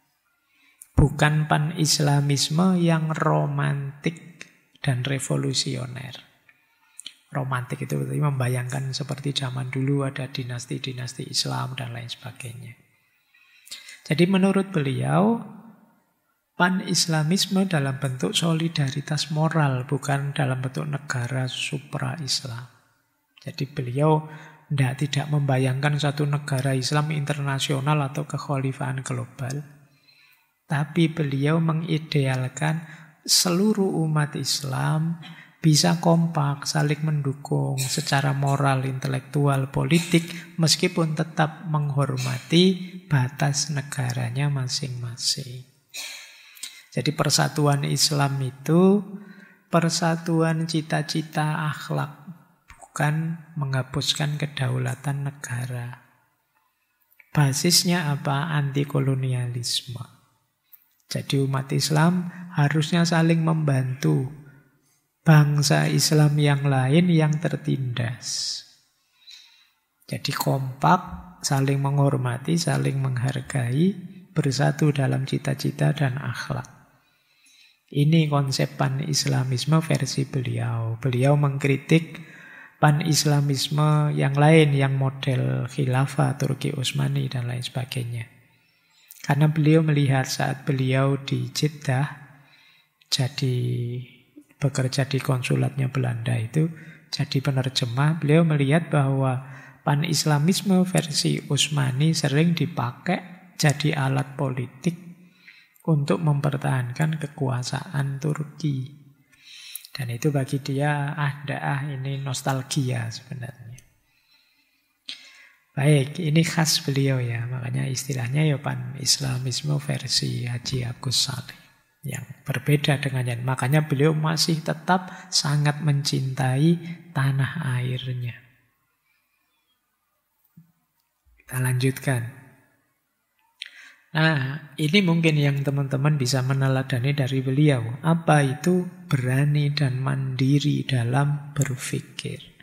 Bukan pan-Islamisme yang romantik dan revolusioner. Romantik itu berarti membayangkan seperti zaman dulu ada dinasti-dinasti Islam dan lain sebagainya. Jadi menurut beliau, pan-Islamisme dalam bentuk solidaritas moral, bukan dalam bentuk negara supra-Islam. Jadi beliau tidak membayangkan satu negara Islam internasional atau kekhalifahan global. Tapi beliau mengidealkan seluruh umat Islam bisa kompak, saling mendukung secara moral, intelektual, politik, meskipun tetap menghormati batas negaranya masing-masing. Jadi persatuan Islam itu persatuan cita-cita akhlak, bukan menghapuskan kedaulatan negara. Basisnya apa? Anti kolonialisme. Jadi umat Islam harusnya saling membantu bangsa Islam yang lain yang tertindas. Jadi kompak, saling menghormati, saling menghargai, bersatu dalam cita-cita dan akhlak. Ini konsep pan-Islamisme versi beliau. Beliau mengkritik pan-Islamisme yang lain, yang model khilafah, Turki Utsmani dan lain sebagainya. Karena beliau melihat saat beliau di Jeddah, jadi bekerja di konsulatnya Belanda itu, jadi penerjemah, beliau melihat bahwa pan-Islamisme versi Utsmani sering dipakai jadi alat politik untuk mempertahankan kekuasaan Turki. Dan itu bagi dia, ini nostalgia sebenarnya. Baik, ini khas beliau ya, makanya istilahnya ya pan-Islamisme versi Haji Agus Salim. Yang berbeda dengan yang, makanya beliau masih tetap sangat mencintai tanah airnya. Kita lanjutkan. Nah, ini mungkin yang teman-teman bisa meneladani dari beliau. Apa itu berani dan mandiri dalam berpikir?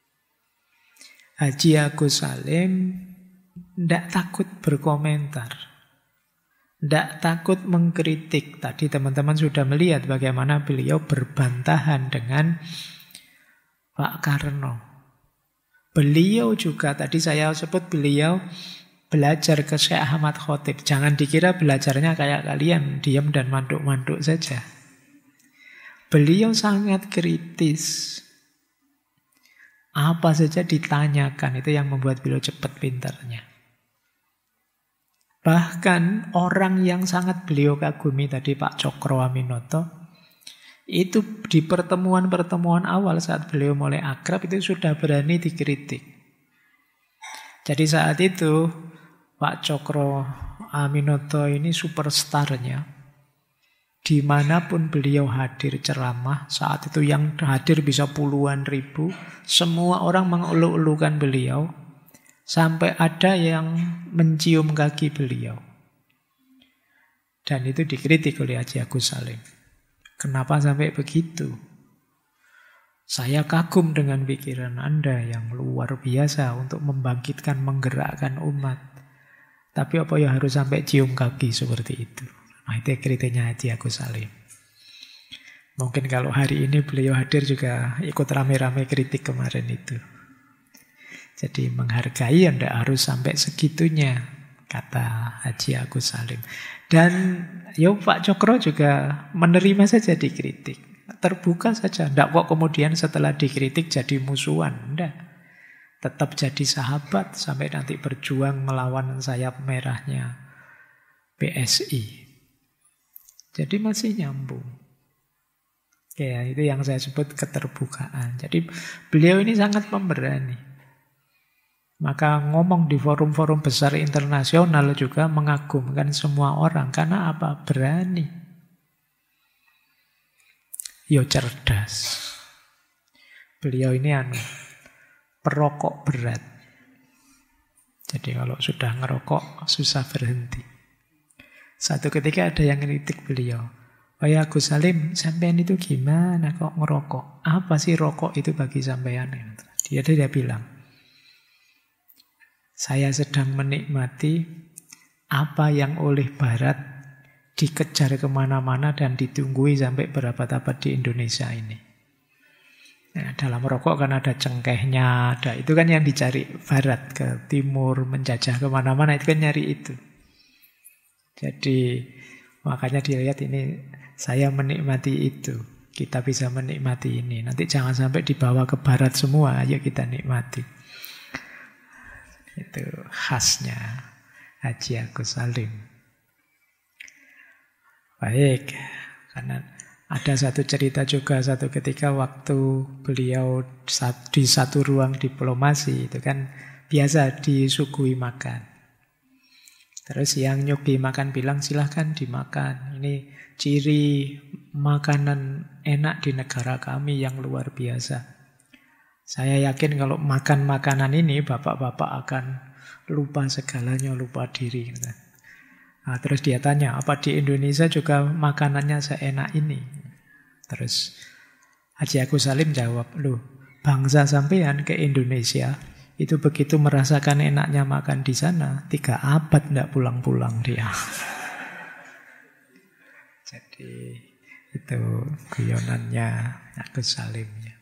Haji Agus Salim tidak takut berkomentar, tidak takut mengkritik. Tadi teman-teman sudah melihat bagaimana beliau berbantahan dengan Pak Karno. Beliau juga, tadi saya sebut beliau belajar ke Syekh Ahmad Khotib. Jangan dikira belajarnya kayak kalian, diam dan manduk-manduk saja. Beliau sangat kritis. Apa saja ditanyakan, itu yang membuat beliau cepat pintarnya. Bahkan orang yang sangat beliau kagumi tadi, Pak Cokro Aminoto, itu di pertemuan-pertemuan awal saat beliau mulai akrab itu sudah berani dikritik. Jadi saat itu Pak Cokro Aminoto ini superstarnya. Dimanapun beliau hadir ceramah, saat itu yang hadir bisa puluhan ribu, semua orang mengelu-elukan beliau, sampai ada yang mencium kaki beliau. Dan itu dikritik oleh Haji Agus Salim. Kenapa sampai begitu? Saya kagum dengan pikiran Anda yang luar biasa untuk membangkitkan, menggerakkan umat. Tapi apa ya harus sampai cium kaki seperti itu? Nah, itu kritiknya Haji Agus Salim. Mungkin kalau hari ini beliau hadir juga ikut rame-rame kritik kemarin itu. Jadi menghargai ya tidak harus sampai segitunya, kata Haji Agus Salim. Dan ya Pak Cokro juga menerima saja dikritik. Terbuka saja. Tidak kok kemudian setelah dikritik jadi musuhan. Tidak. Tetap jadi sahabat sampai nanti berjuang melawan sayap merahnya PSI. Jadi masih nyambung. Ya, itu yang saya sebut keterbukaan. Jadi beliau ini sangat pemberani. Maka ngomong di forum-forum besar internasional juga mengagumkan semua orang. Karena apa? Berani. Yo cerdas. Beliau ini perokok berat. Jadi kalau sudah ngerokok susah berhenti. Satu ketika ada yang ngeritik beliau. Oh ya Gus Salim, sampean itu gimana kok ngerokok? Apa sih rokok itu bagi sampean? Dia bilang, saya sedang menikmati apa yang oleh Barat dikejar kemana-mana dan ditunggui sampai berabad-abad di Indonesia ini. Nah, dalam rokok kan ada cengkehnya, ada itu kan yang dicari Barat ke timur, menjajah kemana-mana, itu kan nyari itu. Jadi makanya dilihat ini, saya menikmati itu. Kita bisa menikmati ini. Nanti jangan sampai dibawa ke Barat semua, ayo kita nikmati. Itu khasnya Haji Agus Salim. Baik, karena ada satu cerita juga satu ketika waktu beliau di satu ruang diplomasi, itu kan biasa disuguhi makan. Terus yang nyuguhi makan bilang silahkan dimakan. Ini ciri makanan enak di negara kami yang luar biasa. Saya yakin kalau makan makanan ini bapak-bapak akan lupa segalanya, lupa diri. Nah, terus dia tanya, apa di Indonesia juga makanannya seenak ini? Terus Haji Agus Salim jawab, loh, bangsa sampean ke Indonesia itu begitu merasakan enaknya makan di sana, 3 abad tidak pulang-pulang dia. Jadi itu guyonannya Agus Salimnya.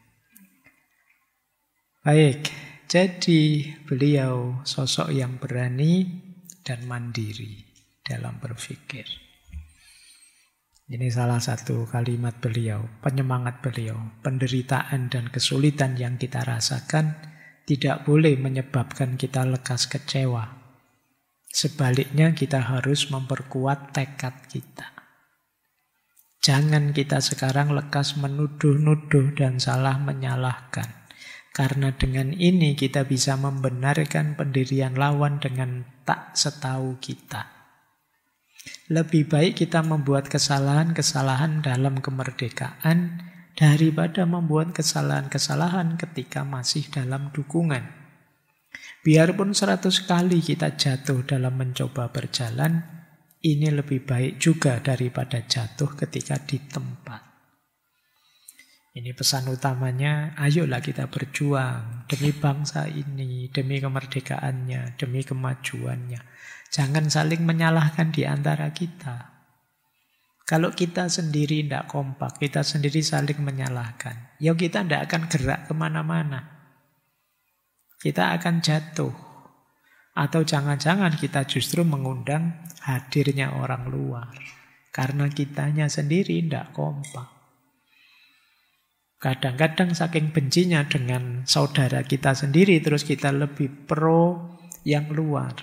Baik, jadi beliau sosok yang berani dan mandiri dalam berpikir. Ini salah satu kalimat beliau, penyemangat beliau. Penderitaan dan kesulitan yang kita rasakan tidak boleh menyebabkan kita lekas kecewa. Sebaliknya kita harus memperkuat tekad kita. Jangan kita sekarang lekas menuduh-nuduh dan salah menyalahkan. Karena dengan ini kita bisa membenarkan pendirian lawan dengan tak setahu kita. Lebih baik kita membuat kesalahan-kesalahan dalam kemerdekaan daripada membuat kesalahan-kesalahan ketika masih dalam dukungan. Biarpun 100 kali kita jatuh dalam mencoba berjalan, ini lebih baik juga daripada jatuh ketika di tempat. Ini pesan utamanya, ayolah kita berjuang demi bangsa ini, demi kemerdekaannya, demi kemajuannya. Jangan saling menyalahkan di antara kita. Kalau kita sendiri tidak kompak, kita sendiri saling menyalahkan, ya kita tidak akan gerak kemana-mana. Kita akan jatuh. Atau jangan-jangan kita justru mengundang hadirnya orang luar. Karena kitanya sendiri tidak kompak. Kadang-kadang saking bencinya dengan saudara kita sendiri, terus kita lebih pro yang luar.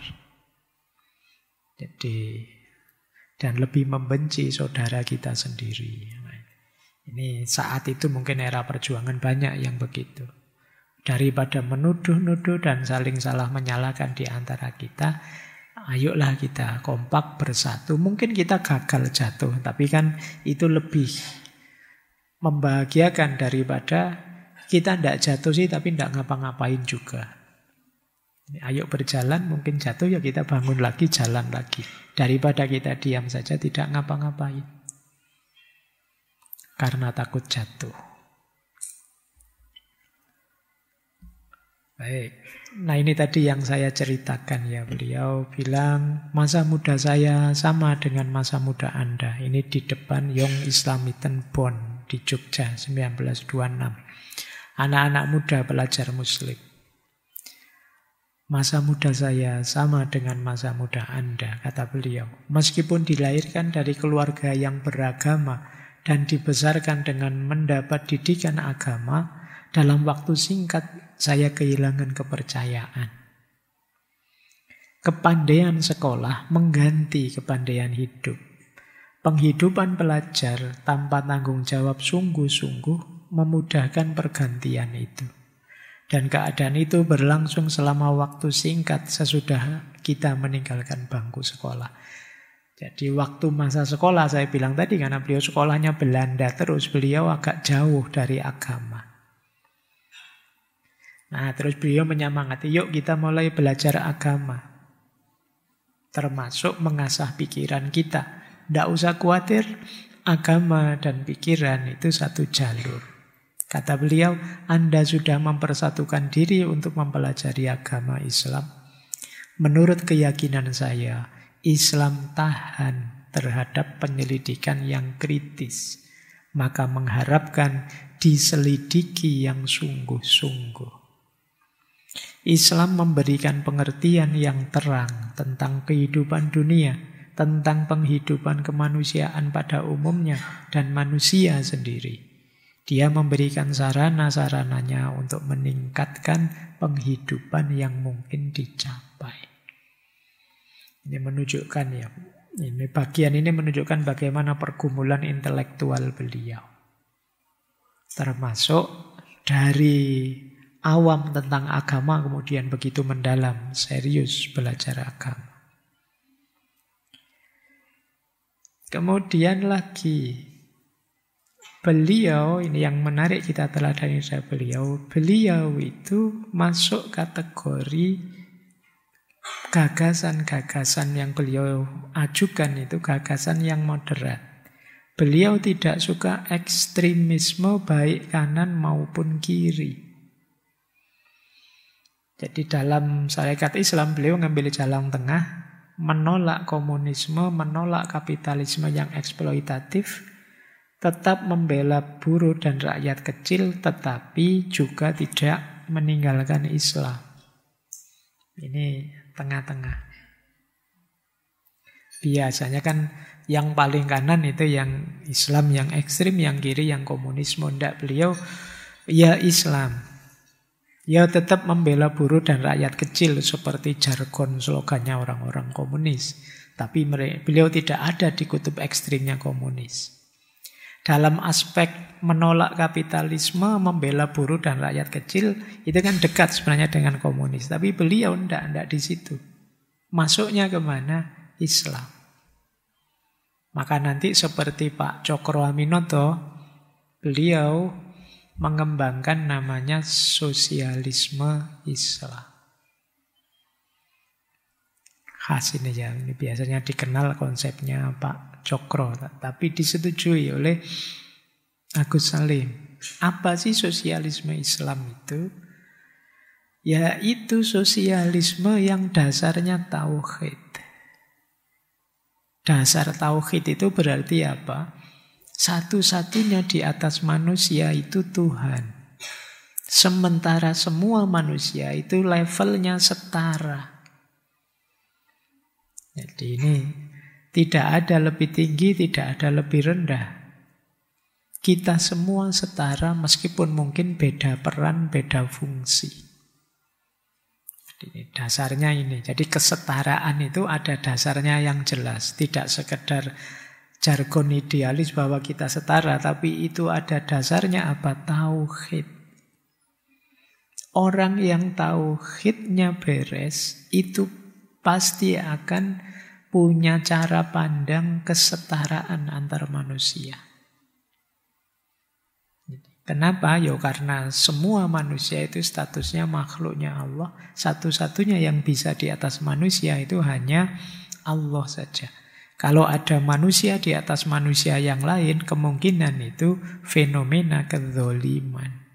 Jadi dan lebih membenci saudara kita sendiri. Ini saat itu mungkin era perjuangan banyak yang begitu. Daripada menuduh-nuduh dan saling salah menyalahkan di antara kita, ayolah kita kompak bersatu. Mungkin kita gagal jatuh, tapi kan itu lebih membahagiakan daripada kita tidak jatuh sih tapi tidak ngapa-ngapain juga. Ayo berjalan, mungkin jatuh ya kita bangun lagi, jalan lagi. Daripada kita diam saja tidak ngapa-ngapain. Karena takut jatuh. Baik. Nah ini tadi yang saya ceritakan ya. Beliau bilang masa muda saya sama dengan masa muda Anda. Ini di depan Young Islamiten Bond di Jogja 1926. Anak-anak muda pelajar muslim. Masa muda saya sama dengan masa muda Anda, kata beliau. Meskipun dilahirkan dari keluarga yang beragama dan dibesarkan dengan mendapat didikan agama, dalam waktu singkat saya kehilangan kepercayaan. Kepandaian sekolah mengganti kepandaian hidup. Penghidupan pelajar tanpa tanggung jawab sungguh-sungguh memudahkan pergantian itu. Dan keadaan itu berlangsung selama waktu singkat sesudah kita meninggalkan bangku sekolah. Jadi waktu masa sekolah saya bilang tadi, karena beliau sekolahnya Belanda terus, beliau agak jauh dari agama. Nah, terus beliau menyemangati, yuk kita mulai belajar agama. Termasuk mengasah pikiran kita. Tidak usah khawatir, agama dan pikiran itu satu jalur. Kata beliau, Anda sudah mempersatukan diri untuk mempelajari agama Islam. Menurut keyakinan saya, Islam tahan terhadap penyelidikan yang kritis. Maka mengharapkan diselidiki yang sungguh-sungguh. Islam memberikan pengertian yang terang tentang kehidupan dunia, tentang penghidupan kemanusiaan pada umumnya dan manusia sendiri. Dia memberikan sarana-sarananya untuk meningkatkan penghidupan yang mungkin dicapai. Ini menunjukkan ya, ini bagian ini menunjukkan bagaimana pergumulan intelektual beliau. Termasuk dari awam tentang agama kemudian begitu mendalam, serius belajar agama. Kemudian lagi beliau, ini yang menarik kita teladani dari beliau itu masuk kategori gagasan-gagasan yang beliau ajukan itu gagasan yang moderat. Beliau tidak suka ekstremisme baik kanan maupun kiri. Jadi dalam syariat Islam beliau ngambil jalan tengah, menolak komunisme, menolak kapitalisme yang eksploitatif, tetap membela buruh dan rakyat kecil, tetapi juga tidak meninggalkan Islam. Ini tengah-tengah. Biasanya kan yang paling kanan itu yang Islam, yang ekstrim, yang kiri, yang komunisme. Tidak, beliau ya Islam. Ya tetap membela buruh dan rakyat kecil seperti jargon slogannya orang-orang komunis. Tapi beliau tidak ada di kutub ekstrimnya komunis. Dalam aspek menolak kapitalisme, membela buruh dan rakyat kecil, itu kan dekat sebenarnya dengan komunis. Tapi beliau tidak di situ. Masuknya kemana? Islam. Maka nanti seperti Pak Cokro Aminoto, beliau mengembangkan namanya sosialisme Islam. Khas ini ya, ini biasanya dikenal konsepnya Pak Cokro, tapi disetujui oleh Agus Salim. Apa sih sosialisme Islam itu? Yaitu sosialisme yang dasarnya tauhid. Dasar tauhid itu berarti apa? Satu-satunya di atas manusia itu Tuhan. Sementara semua manusia itu levelnya setara. Jadi ini tidak ada lebih tinggi, tidak ada lebih rendah. Kita semua setara meskipun mungkin beda peran, beda fungsi. Jadi ini dasarnya ini. Jadi kesetaraan itu ada dasarnya yang jelas. Tidak sekedar jargon idealis bahwa kita setara, tapi itu ada dasarnya apa? Tauhid. Orang yang tauhidnya beres, itu pasti akan punya cara pandang kesetaraan antar manusia. Kenapa? Ya karena semua manusia itu statusnya makhluknya Allah. Satu-satunya yang bisa di atas manusia itu hanya Allah saja. Kalau ada manusia di atas manusia yang lain, kemungkinan itu fenomena kedzoliman.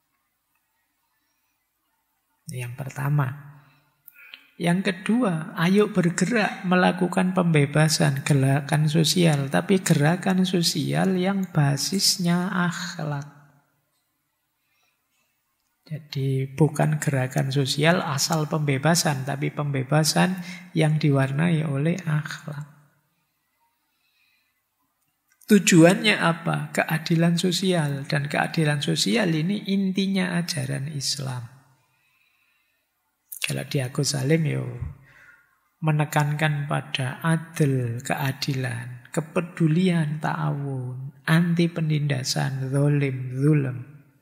Yang pertama. Yang kedua, ayo bergerak melakukan pembebasan, gerakan sosial. Tapi gerakan sosial yang basisnya akhlak. Jadi bukan gerakan sosial asal pembebasan, tapi pembebasan yang diwarnai oleh akhlak. Tujuannya apa? Keadilan sosial. Dan keadilan sosial ini intinya ajaran Islam. Kalau di Agus Salim menekankan pada adil, keadilan, kepedulian, ta'awun, anti penindasan, zalim, zulm.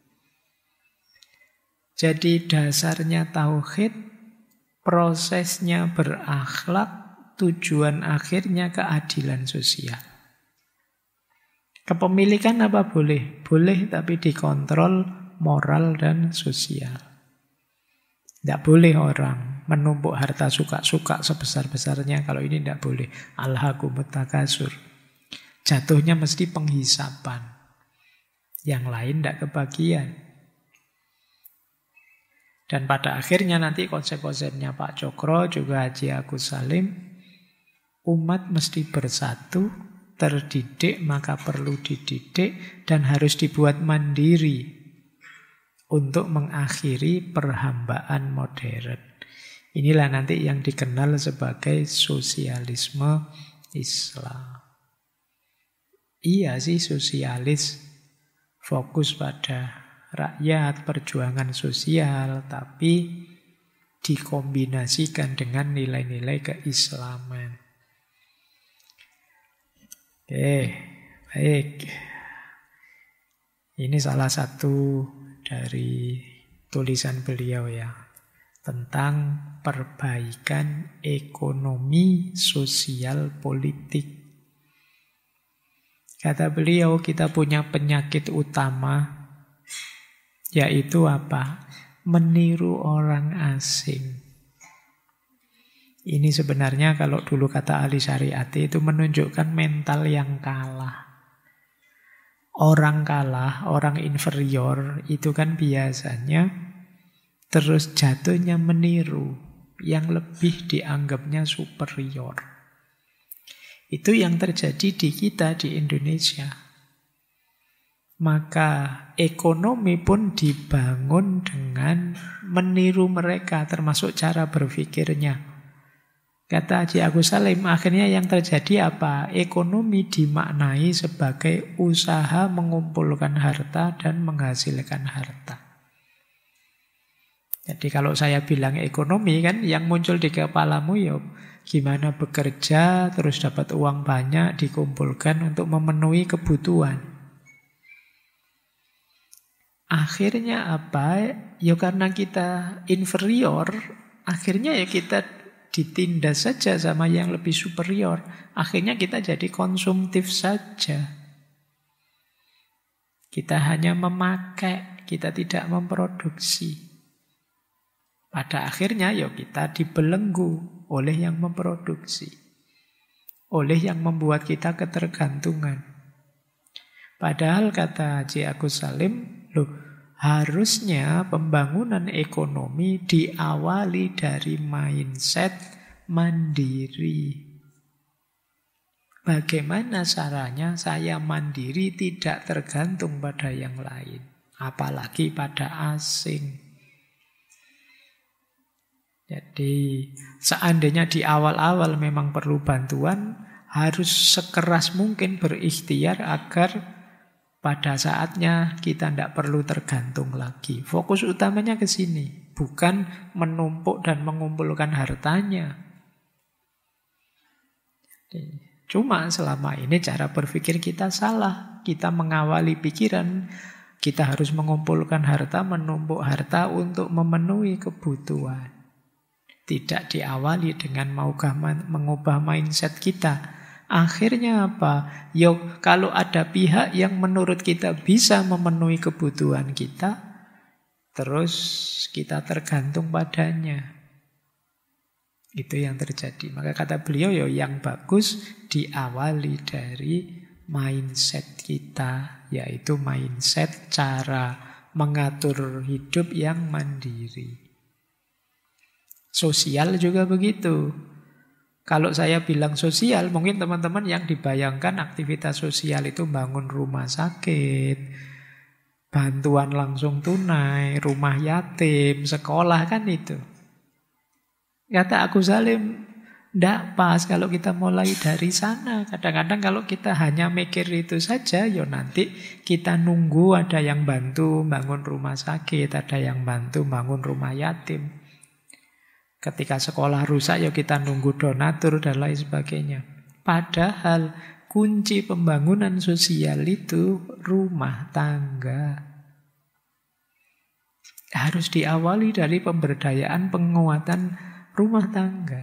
Jadi dasarnya tauhid, prosesnya berakhlak, tujuan akhirnya keadilan sosial. Kepemilikan apa boleh? Boleh, tapi dikontrol moral dan sosial. Tidak boleh orang menumpuk harta suka-suka sebesar-besarnya. Kalau ini tidak boleh. Alhaakumut takasur. Jatuhnya mesti penghisapan. Yang lain tidak kebagian. Dan pada akhirnya nanti konsep-konsepnya Pak Cokro, juga Haji Agus Salim, umat mesti bersatu, terdidik maka perlu dididik, dan harus dibuat mandiri untuk mengakhiri perhambaan modern. Inilah nanti yang dikenal sebagai sosialisme Islam. Iya sih, sosialis fokus pada rakyat, perjuangan sosial, tapi dikombinasikan dengan nilai-nilai keislaman. Oke, baik. Ini salah satu dari tulisan beliau ya, tentang perbaikan ekonomi sosial politik. Kata beliau, kita punya penyakit utama, yaitu apa? Meniru orang asing. Ini sebenarnya kalau dulu kata ahli syariat itu menunjukkan mental yang kalah. Orang kalah, orang inferior itu kan biasanya terus jatuhnya meniru yang lebih dianggapnya superior. Itu yang terjadi di kita di Indonesia. Maka ekonomi pun dibangun dengan meniru mereka, termasuk cara berpikirnya. Kata Haji Agus Salim, akhirnya yang terjadi apa? Ekonomi dimaknai sebagai usaha mengumpulkan harta dan menghasilkan harta. Jadi kalau saya bilang ekonomi kan yang muncul di kepalamu gimana bekerja terus dapat uang banyak dikumpulkan untuk memenuhi kebutuhan. Akhirnya apa? Karena kita inferior, akhirnya kita ditindas saja sama yang lebih superior. Akhirnya kita jadi konsumtif saja. Kita hanya memakai, kita tidak memproduksi. Pada akhirnya kita dibelenggu oleh yang memproduksi. Oleh yang membuat kita ketergantungan. Padahal kata Haji Agus Salim, harusnya pembangunan ekonomi diawali dari mindset mandiri. Bagaimana caranya saya mandiri tidak tergantung pada yang lain, apalagi pada asing. Jadi seandainya di awal-awal memang perlu bantuan, harus sekeras mungkin berikhtiar agar pada saatnya kita tidak perlu tergantung lagi. Fokus utamanya ke sini, bukan menumpuk dan mengumpulkan hartanya. Cuma selama ini cara berpikir kita salah. Kita mengawali pikiran, kita harus mengumpulkan harta, menumpuk harta untuk memenuhi kebutuhan. Tidak diawali dengan mengubah mindset kita. Akhirnya apa? Kalau ada pihak yang menurut kita bisa memenuhi kebutuhan kita, terus kita tergantung padanya. Itu yang terjadi. Maka kata beliau, yang bagus diawali dari mindset kita, yaitu mindset cara mengatur hidup yang mandiri. Sosial juga begitu. Kalau saya bilang sosial, mungkin teman-teman yang dibayangkan aktivitas sosial itu bangun rumah sakit, bantuan langsung tunai, rumah yatim, sekolah kan itu. Kata Agus Salim, ndak pas kalau kita mulai dari sana. Kadang-kadang kalau kita hanya mikir itu saja, ya nanti kita nunggu ada yang bantu bangun rumah sakit, ada yang bantu bangun rumah yatim. Ketika sekolah rusak, ya kita nunggu donatur dan lain sebagainya. Padahal kunci pembangunan sosial itu rumah tangga. Harus diawali dari pemberdayaan penguatan rumah tangga.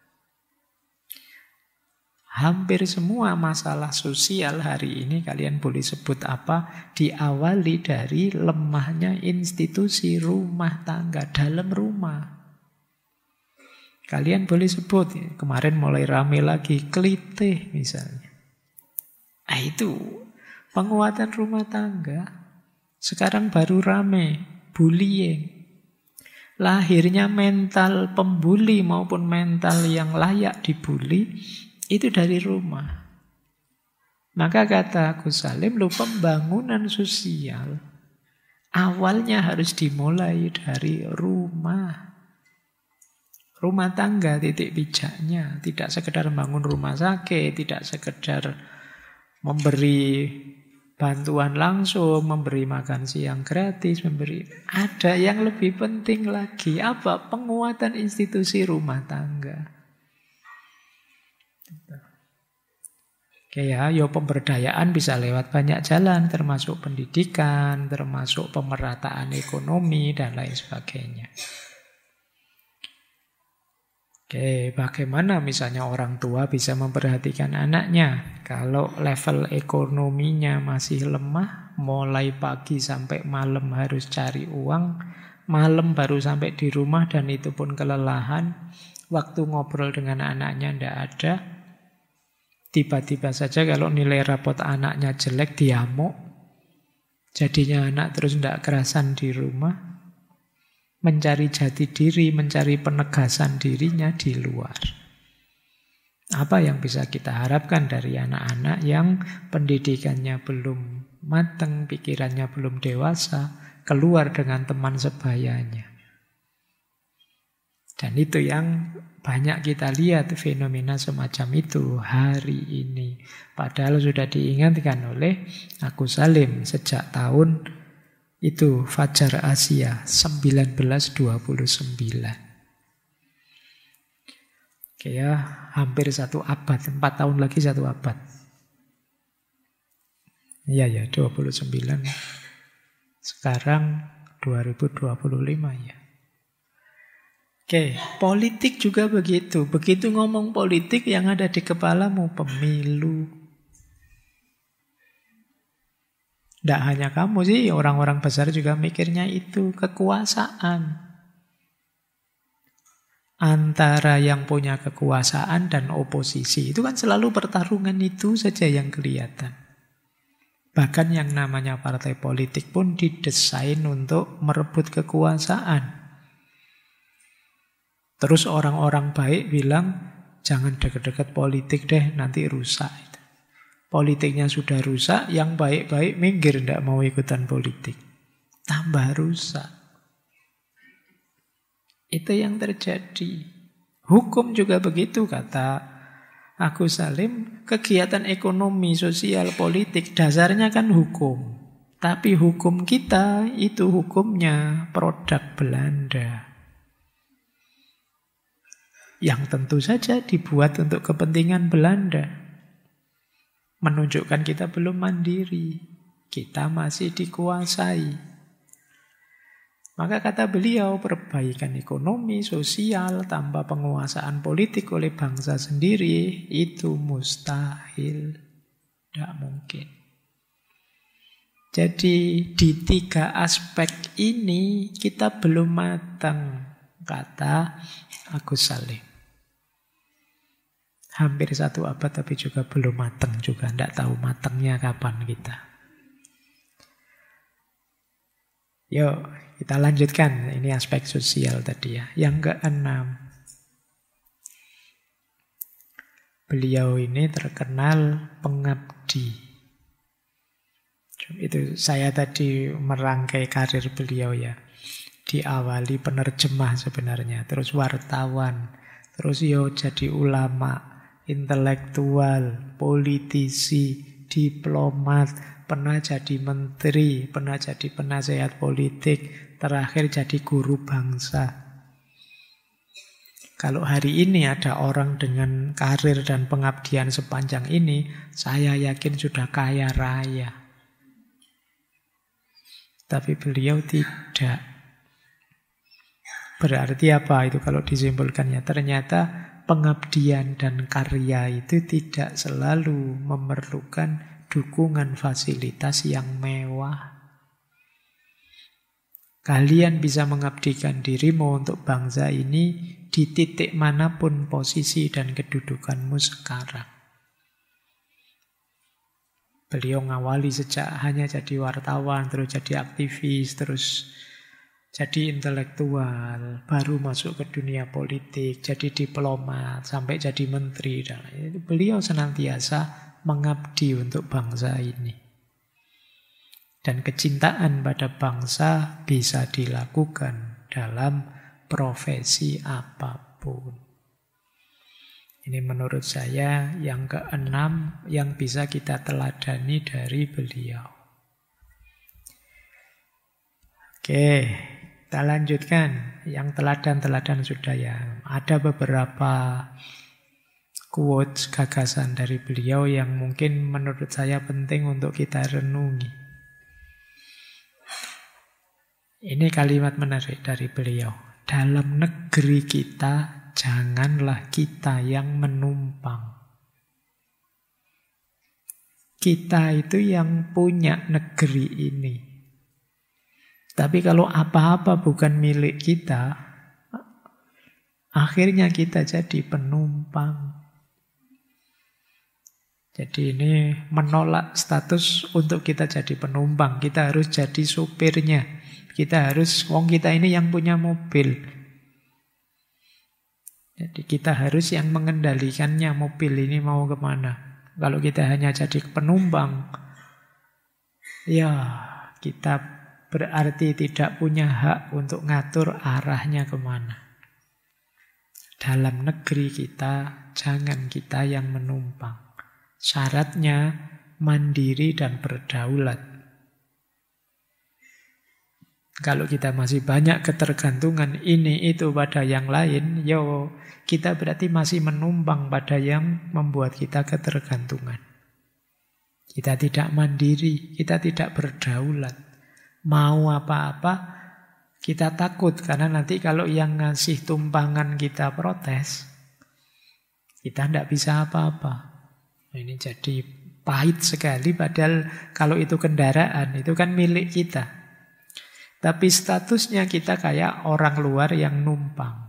Hampir semua masalah sosial hari ini kalian boleh sebut apa, diawali dari lemahnya institusi rumah tangga dalam rumah. Kalian boleh sebut, kemarin mulai rame lagi, kelitih misalnya. Nah itu, penguatan rumah tangga. Sekarang baru rame, bullying. Lahirnya mental pembuli maupun mental yang layak dibuli itu dari rumah. Maka kata Agus Salim, pembangunan sosial awalnya harus dimulai dari rumah. Rumah tangga titik pijaknya. Tidak sekedar bangun rumah sakit, tidak sekedar memberi bantuan langsung, memberi makan siang gratis, ada yang lebih penting lagi. Apa? Penguatan institusi rumah tangga. Oke ya, pemberdayaan bisa lewat banyak jalan, termasuk pendidikan, termasuk pemerataan ekonomi, dan lain sebagainya. Oke, bagaimana misalnya orang tua bisa memperhatikan anaknya? Kalau level ekonominya masih lemah, mulai pagi sampai malam harus cari uang, malam baru sampai di rumah dan itu pun kelelahan, waktu ngobrol dengan anaknya tidak ada, tiba-tiba saja kalau nilai rapot anaknya jelek, diamuk, jadinya anak terus tidak kerasan di rumah, mencari jati diri, mencari penegasan dirinya di luar. Apa yang bisa kita harapkan dari anak-anak yang pendidikannya belum matang, pikirannya belum dewasa, keluar dengan teman sebayanya. Dan itu yang banyak kita lihat fenomena semacam itu hari ini. Padahal sudah diingatkan oleh Agus Salim sejak tahun itu Fajar Asia 1929. Oke ya, hampir 1 abad, 4 tahun lagi 1 abad. Iya ya, 29. Sekarang 2025 ya. Oke, politik juga begitu. Begitu ngomong politik yang ada di kepalamu pemilu. Tidak hanya kamu sih, orang-orang besar juga mikirnya itu, kekuasaan. Antara yang punya kekuasaan dan oposisi, itu kan selalu pertarungan itu saja yang kelihatan. Bahkan yang namanya partai politik pun didesain untuk merebut kekuasaan. Terus orang-orang baik bilang, jangan dekat-dekat politik deh, nanti rusak. Politiknya sudah rusak, yang baik-baik minggir, tidak mau ikutan politik. Tambah rusak. Itu yang terjadi. Hukum juga begitu, kata Agus Salim. Kegiatan ekonomi, sosial, politik, dasarnya kan hukum. Tapi hukum kita itu hukumnya produk Belanda. Yang tentu saja dibuat untuk kepentingan Belanda. Menunjukkan kita belum mandiri. Kita masih dikuasai. Maka kata beliau, perbaikan ekonomi, sosial, tanpa penguasaan politik oleh bangsa sendiri, itu mustahil. Tidak mungkin. Jadi di 3 aspek ini kita belum matang, kata Agus Salim. Hampir 1 abad tapi juga belum matang juga. Tidak tahu matangnya kapan kita. Yuk, kita lanjutkan. Ini aspek sosial tadi ya. Yang ke-6. Beliau ini terkenal pengabdi. Itu saya tadi merangkai karir beliau ya. Diawali penerjemah sebenarnya, terus wartawan, terus jadi ulama, intelektual, politisi, diplomat, pernah jadi menteri, pernah jadi penasehat politik, terakhir jadi guru bangsa. Kalau hari ini ada orang dengan karir dan pengabdian sepanjang ini, saya yakin sudah kaya raya. Tapi beliau tidak. Berarti apa itu kalau disimpulkannya? Ternyata pengabdian dan karya itu tidak selalu memerlukan dukungan fasilitas yang mewah. Kalian bisa mengabdikan dirimu untuk bangsa ini di titik manapun posisi dan kedudukanmu sekarang. Beliau ngawali sejak hanya jadi wartawan, terus jadi aktivis, terus jadi intelektual, baru masuk ke dunia politik, jadi diplomat, sampai jadi menteri. Beliau senantiasa mengabdi untuk bangsa ini. Dan kecintaan pada bangsa bisa dilakukan dalam profesi apapun. Ini menurut saya yang keenam yang bisa kita teladani dari beliau. Oke, kita lanjutkan. Yang teladan-teladan sudah ya. Ada beberapa quotes, gagasan dari beliau yang mungkin menurut saya penting untuk kita renungi. Ini kalimat menarik dari beliau. Dalam negeri kita, janganlah kita yang menumpang. Kita itu yang punya negeri ini. Tapi kalau apa-apa bukan milik kita, akhirnya kita jadi penumpang. Jadi ini menolak status untuk kita jadi penumpang. Kita harus jadi supirnya. Kita harus, kita ini yang punya mobil. Jadi kita harus yang mengendalikannya, mobil ini mau kemana. Kalau kita hanya jadi penumpang, ya kita berarti tidak punya hak untuk ngatur arahnya kemana. Dalam negeri kita, jangan kita yang menumpang. Syaratnya mandiri dan berdaulat. Kalau kita masih banyak ketergantungan ini itu pada yang lain, kita berarti masih menumpang pada yang membuat kita ketergantungan. Kita tidak mandiri, kita tidak berdaulat. Mau apa-apa, kita takut karena nanti kalau yang ngasih tumpangan kita protes, kita tidak bisa apa-apa. Ini jadi pahit sekali, padahal kalau itu kendaraan, itu kan milik kita. Tapi statusnya kita kayak orang luar yang numpang.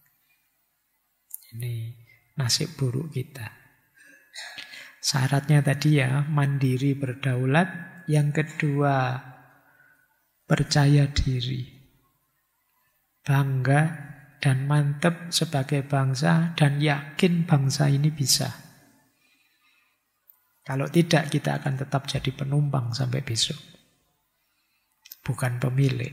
Ini nasib buruk kita. Syaratnya tadi ya, mandiri berdaulat. Yang kedua, percaya diri. Bangga dan mantap sebagai bangsa dan yakin bangsa ini bisa. Kalau tidak, kita akan tetap jadi penumpang sampai besok. Bukan pemilik.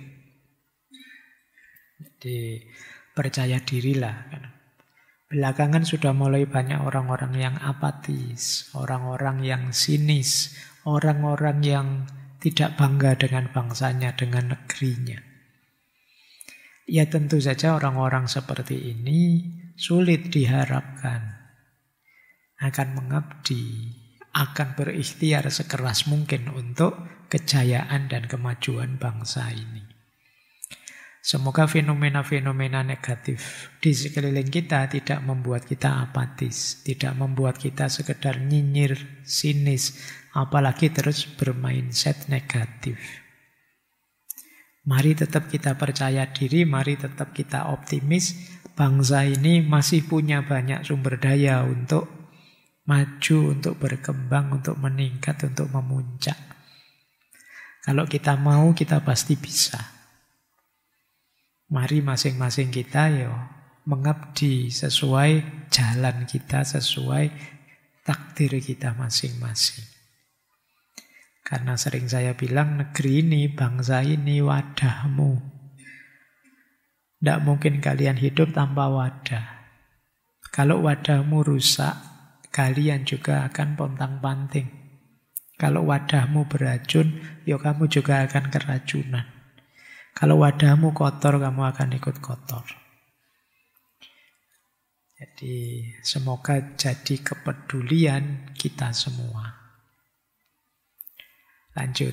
Jadi percaya dirilah. Belakangan sudah mulai banyak orang-orang yang apatis, orang-orang yang sinis, orang-orang yang tidak bangga dengan bangsanya, dengan negerinya. Ya tentu saja orang-orang seperti ini sulit diharapkan akan mengabdi, akan berikhtiar sekeras mungkin untuk kejayaan dan kemajuan bangsa ini. Semoga fenomena-fenomena negatif di sekeliling kita tidak membuat kita apatis, tidak membuat kita sekedar nyinyir, sinis, apalagi terus bermindset negatif. Mari tetap kita percaya diri, mari tetap kita optimis. Bangsa ini masih punya banyak sumber daya untuk maju, untuk berkembang, untuk meningkat, untuk memuncak. Kalau kita mau, kita pasti bisa. Mari masing-masing kita mengabdi sesuai jalan kita, sesuai takdir kita masing-masing. Karena sering saya bilang negeri ini, bangsa ini wadahmu. Tidak mungkin kalian hidup tanpa wadah. Kalau wadahmu rusak, kalian juga akan pontang-panting. Kalau wadahmu beracun, ya kamu juga akan keracunan. Kalau wadahmu kotor, kamu akan ikut kotor. Jadi semoga jadi kepedulian kita semua. Lanjut.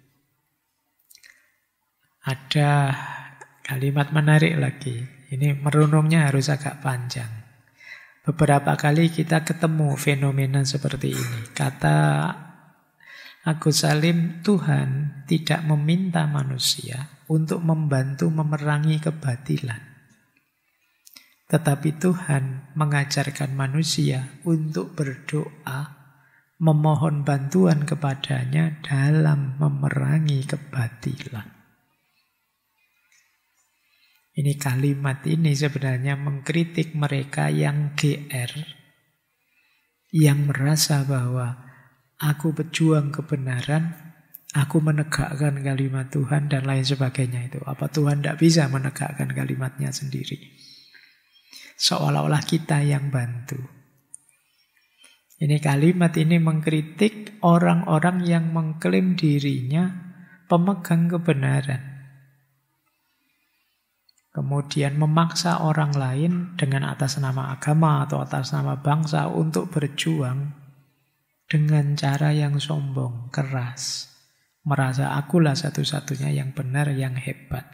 Ada kalimat menarik lagi. Ini merunungnya harus agak panjang. Beberapa kali kita ketemu fenomena seperti ini. Kata Agus Salim, Tuhan tidak meminta manusia untuk membantu memerangi kebatilan. Tetapi Tuhan mengajarkan manusia untuk berdoa, memohon bantuan kepadanya dalam memerangi kebatilan. Ini kalimat ini sebenarnya mengkritik mereka yang GR, yang merasa bahwa aku pejuang kebenaran, aku menegakkan kalimat Tuhan dan lain sebagainya itu. Apa Tuhan tidak bisa menegakkan kalimatnya sendiri? Seolah-olah kita yang bantu. Ini kalimat ini mengkritik orang-orang yang mengklaim dirinya pemegang kebenaran. Kemudian memaksa orang lain dengan atas nama agama atau atas nama bangsa untuk berjuang dengan cara yang sombong, keras. Merasa akulah satu-satunya yang benar, yang hebat.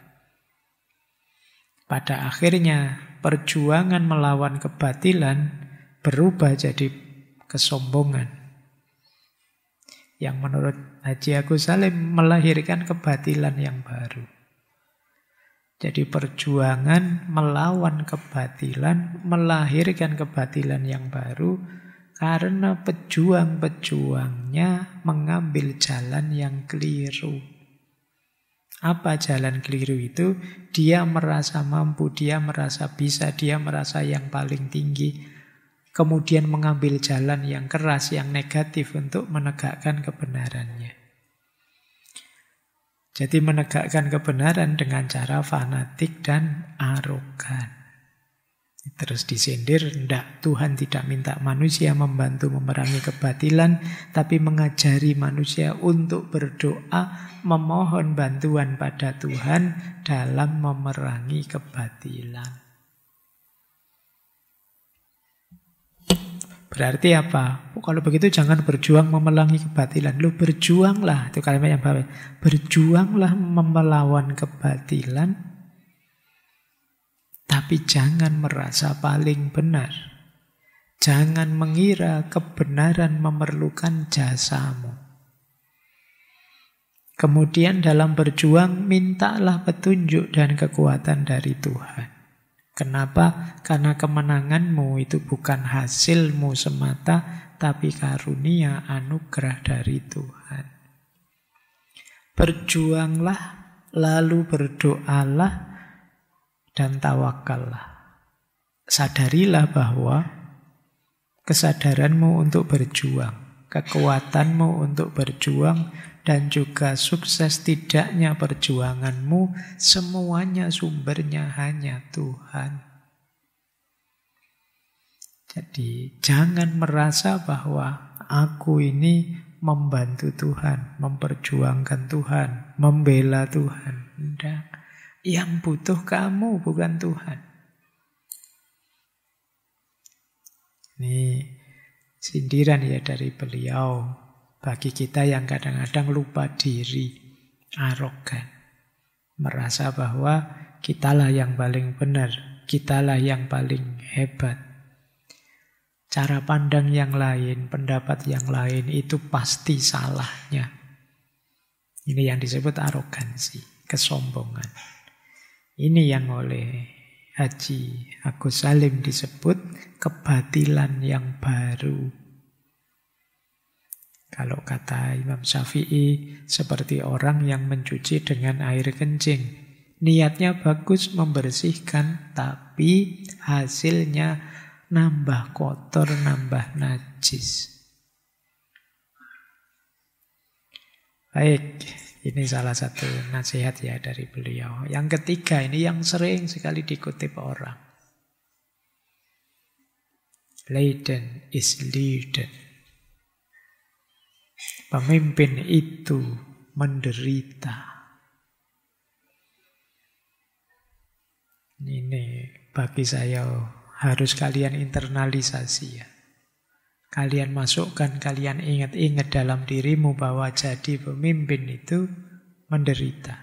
Pada akhirnya perjuangan melawan kebatilan berubah jadi kesombongan. Yang menurut Haji Agus Salim melahirkan kebatilan yang baru. Jadi perjuangan melawan kebatilan melahirkan kebatilan yang baru karena pejuang-pejuangnya mengambil jalan yang keliru. Apa jalan keliru itu? Dia merasa mampu, dia merasa bisa, dia merasa yang paling tinggi. Kemudian mengambil jalan yang keras, yang negatif untuk menegakkan kebenarannya. Jadi menegakkan kebenaran dengan cara fanatik dan arogan. Terus disindir, enggak, Tuhan tidak minta manusia membantu memerangi kebatilan, tapi mengajari manusia untuk berdoa, memohon bantuan pada Tuhan dalam memerangi kebatilan. Berarti apa? Kalau begitu jangan berjuang memerangi kebatilan. Lu berjuanglah, itu kalimat yang bawah. Berjuanglah melawan kebatilan, tapi jangan merasa paling benar. Jangan mengira kebenaran memerlukan jasamu. Kemudian dalam berjuang, mintalah petunjuk dan kekuatan dari Tuhan. Kenapa? Karena kemenanganmu itu bukan hasilmu semata, tapi karunia anugerah dari Tuhan. Berjuanglah, lalu berdoalah, dan tawakallah. Sadarilah bahwa kesadaranmu untuk berjuang, kekuatanmu untuk berjuang, dan juga sukses tidaknya perjuanganmu, semuanya sumbernya hanya Tuhan. Jadi jangan merasa bahwa aku ini membantu Tuhan, memperjuangkan Tuhan, membela Tuhan. Tidak. Yang butuh kamu, bukan Tuhan. Ini sindiran ya dari beliau bagi kita yang kadang-kadang lupa diri, arogan, merasa bahwa kitalah yang paling benar, kitalah yang paling hebat. Cara pandang yang lain, pendapat yang lain itu pasti salahnya. Ini yang disebut arogansi, kesombongan. Ini yang oleh Haji Agus Salim disebut kebatilan yang baru. Kalau kata Imam Syafi'i, seperti orang yang mencuci dengan air kencing. Niatnya bagus membersihkan, tapi hasilnya nambah kotor, nambah najis. Baik, ini salah satu nasihat ya dari beliau. Yang ketiga ini yang sering sekali dikutip orang. Leiden is leaden. Pemimpin itu menderita. Ini bagi saya harus kalian internalisasi ya. Kalian masukkan, kalian ingat-ingat dalam dirimu bahwa jadi pemimpin itu menderita.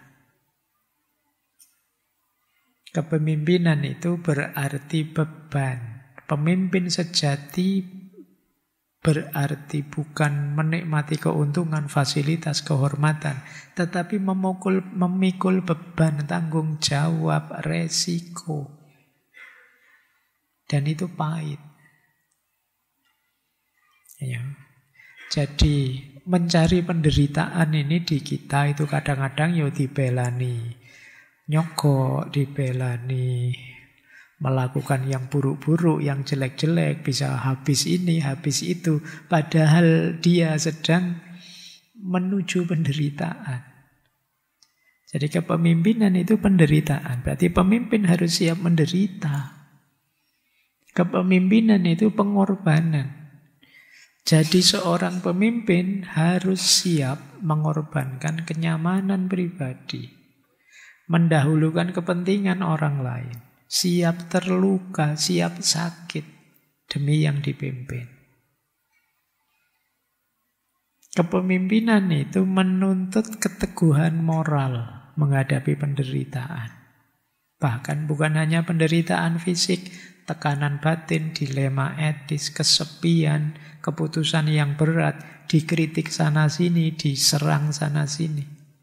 Kepemimpinan itu berarti beban. Pemimpin sejati berarti bukan menikmati keuntungan, fasilitas, kehormatan, tetapi memikul beban, tanggung jawab, resiko. Dan itu pahit. Ya. Jadi mencari penderitaan ini di kita itu kadang-kadang ya dibelani. Nyogok, dibelani. Melakukan yang buruk-buruk, yang jelek-jelek, bisa habis ini, habis itu. Padahal dia sedang menuju penderitaan. Jadi kepemimpinan itu penderitaan. Berarti pemimpin harus siap menderita. Kepemimpinan itu pengorbanan. Jadi seorang pemimpin harus siap mengorbankan kenyamanan pribadi. Mendahulukan kepentingan orang lain. Siap terluka, siap sakit demi yang dipimpin. Kepemimpinan itu menuntut keteguhan moral menghadapi penderitaan. Bahkan bukan hanya penderitaan fisik, tekanan batin, dilema etis, kesepian, keputusan yang berat, dikritik sana-sini, diserang sana-sini.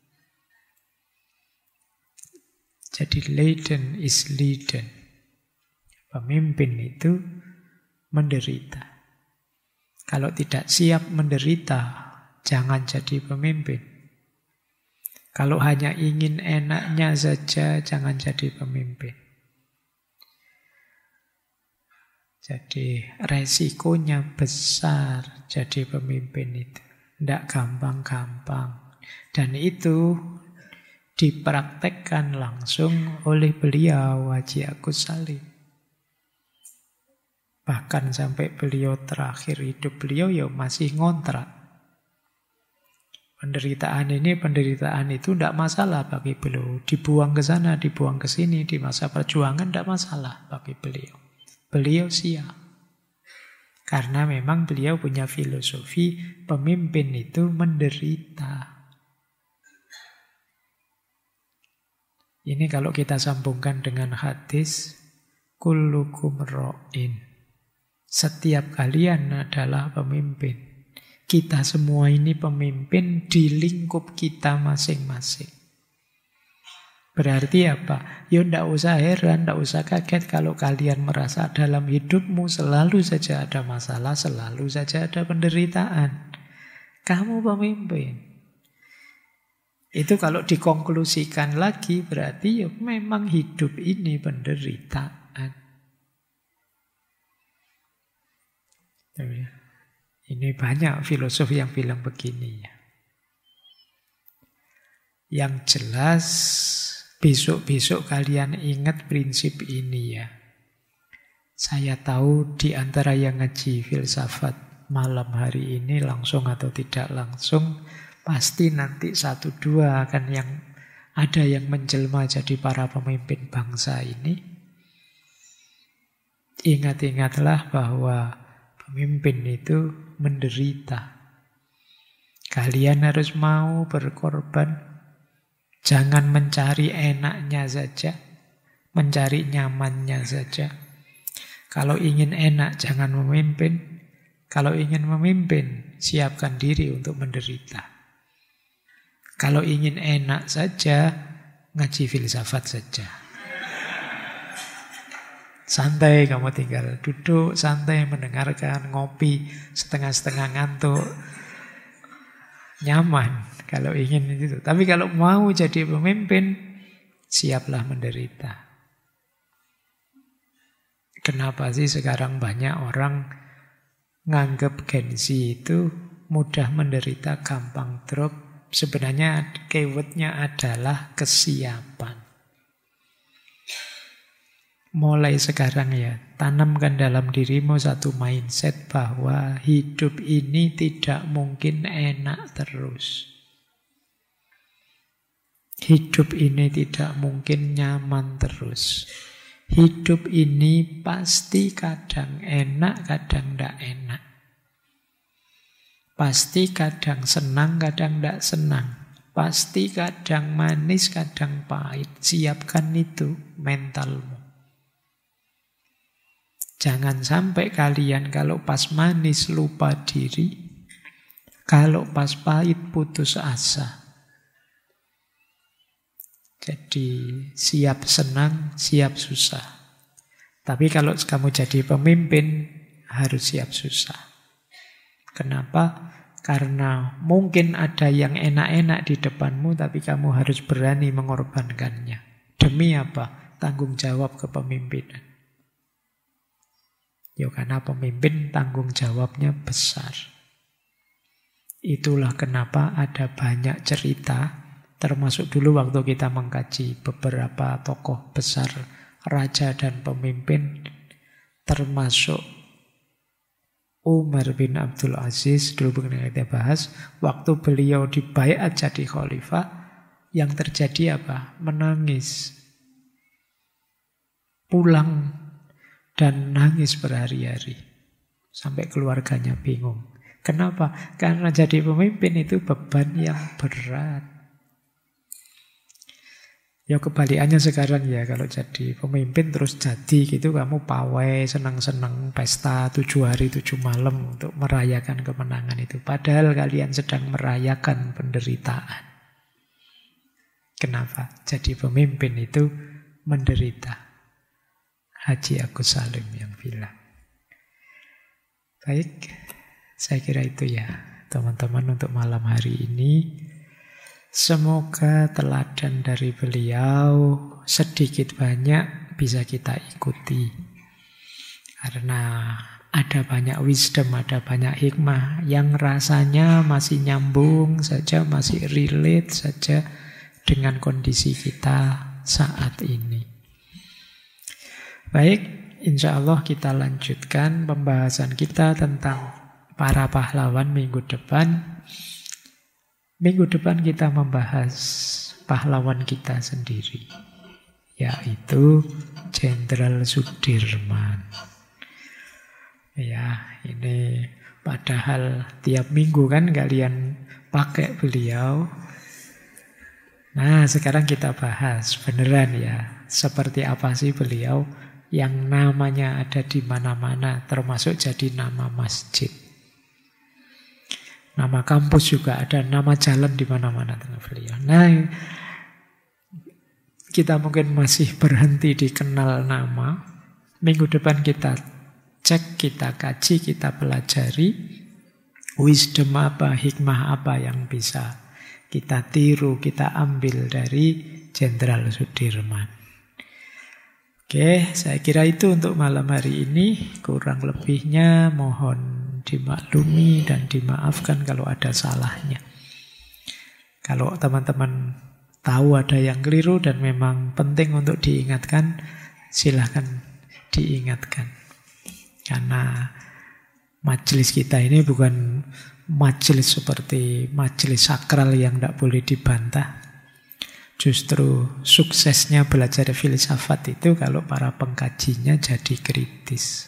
Jadi leiden is leaden. Pemimpin itu menderita. Kalau tidak siap menderita, jangan jadi pemimpin. Kalau hanya ingin enaknya saja, jangan jadi pemimpin. Jadi resikonya besar jadi pemimpin itu. Tidak gampang-gampang. Dan itu dipraktekkan langsung oleh beliau, Haji Agus Salim. Bahkan sampai beliau terakhir hidup beliau ya masih ngontrak. Penderitaan ini, penderitaan itu tidak masalah bagi beliau. Dibuang ke sana, dibuang ke sini, di masa perjuangan tidak masalah bagi beliau. Beliau siap. Karena memang beliau punya filosofi pemimpin itu menderita. Ini kalau kita sambungkan dengan hadis, kullukum ra'in. Setiap kalian adalah pemimpin. Kita semua ini pemimpin di lingkup kita masing-masing. Berarti apa? Ya tidak usah heran, tidak usah kaget kalau kalian merasa dalam hidupmu selalu saja ada masalah, selalu saja ada penderitaan. Kamu pemimpin. Itu kalau dikonklusikan lagi berarti ya memang hidup ini penderitaan. Ini banyak filosof yang bilang begini ya. Yang jelas besok-besok kalian ingat prinsip ini ya. Saya tahu di antara yang ngaji filsafat malam hari ini langsung atau tidak langsung, pasti nanti 1-2 akan yang ada yang menjelma jadi para pemimpin bangsa ini. Ingat-ingatlah bahwa pemimpin itu menderita. Kalian harus mau berkorban. Jangan mencari enaknya saja, mencari nyamannya saja. Kalau ingin enak, jangan memimpin. Kalau ingin memimpin, siapkan diri untuk menderita. Kalau ingin enak saja, ngaji filsafat saja. Santai kamu tinggal duduk, santai mendengarkan, ngopi, setengah-setengah ngantuk. Nyaman kalau ingin itu. Tapi kalau mau jadi pemimpin, siaplah menderita. Kenapa sih sekarang banyak orang nganggap Gen Z itu mudah menderita, gampang drop, Sebenarnya keywordnya adalah kesiapan. Mulai sekarang ya, tanamkan dalam dirimu satu mindset bahwa hidup ini tidak mungkin enak terus. Hidup ini tidak mungkin nyaman terus. Hidup ini pasti kadang enak, kadang tidak enak. Pasti kadang senang, kadang tidak senang. Pasti kadang manis, kadang pahit. Siapkan itu mentalmu. Jangan sampai kalian kalau pas manis lupa diri, kalau pas pahit putus asa. Jadi siap senang, siap susah. Tapi kalau kamu jadi pemimpin, harus siap susah. Kenapa? Karena mungkin ada yang enak-enak di depanmu, tapi kamu harus berani mengorbankannya. Demi apa? Tanggung jawab kepemimpinan. Ya karena pemimpin tanggung jawabnya besar. Itulah kenapa ada banyak cerita, termasuk dulu waktu kita mengkaji beberapa tokoh besar, raja dan pemimpin, termasuk Umar bin Abdul Aziz, dulu pernah kita bahas, waktu beliau dibaiat jadi khalifah, yang terjadi apa? Menangis. Pulang dan nangis berhari-hari. Sampai keluarganya bingung. Kenapa? Karena jadi pemimpin itu beban yang berat. Ya kebalikannya sekarang ya, kalau jadi pemimpin terus jadi gitu, kamu pawai, senang-senang, pesta 7 hari 7 malam untuk merayakan kemenangan itu. Padahal kalian sedang merayakan penderitaan. Kenapa? Jadi pemimpin itu menderita. Haji Agus Salim yang bilang. Baik, saya kira itu ya teman-teman untuk malam hari ini. Semoga teladan dari beliau sedikit banyak bisa kita ikuti. Karena ada banyak wisdom, ada banyak hikmah yang rasanya masih nyambung saja, masih relate saja dengan kondisi kita saat ini. Baik, insya Allah kita lanjutkan pembahasan kita tentang para pahlawan minggu depan. Minggu depan kita membahas pahlawan kita sendiri, yaitu Jenderal Sudirman. Ya, ini padahal tiap minggu kan kalian pakai beliau. Nah, sekarang kita bahas beneran ya, seperti apa sih beliau yang namanya ada di mana-mana, termasuk jadi nama masjid. Nama kampus juga ada, nama jalan di mana-mana dengan beliau. Nah, kita mungkin masih berhenti di kenal nama. Minggu depan kita cek, kita kaji, kita pelajari wisdom apa, hikmah apa yang bisa kita tiru, kita ambil dari Jenderal Sudirman. Oke, saya kira itu untuk malam hari ini. Kurang lebihnya mohon dimaklumi dan dimaafkan kalau ada salahnya. Kalau teman-teman tahu ada yang keliru dan memang penting untuk diingatkan, silahkan diingatkan. Karena majelis kita ini bukan majelis seperti majelis sakral yang tidak boleh dibantah. Justru suksesnya belajar filsafat itu kalau para pengkajinya jadi kritis.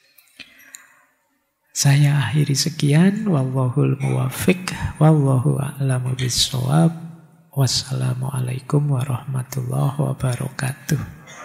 Saya akhiri sekian. Wallahul muwaffiq. Wallahu a'lamu bissawab. Wassalamualaikum warahmatullahi wabarakatuh.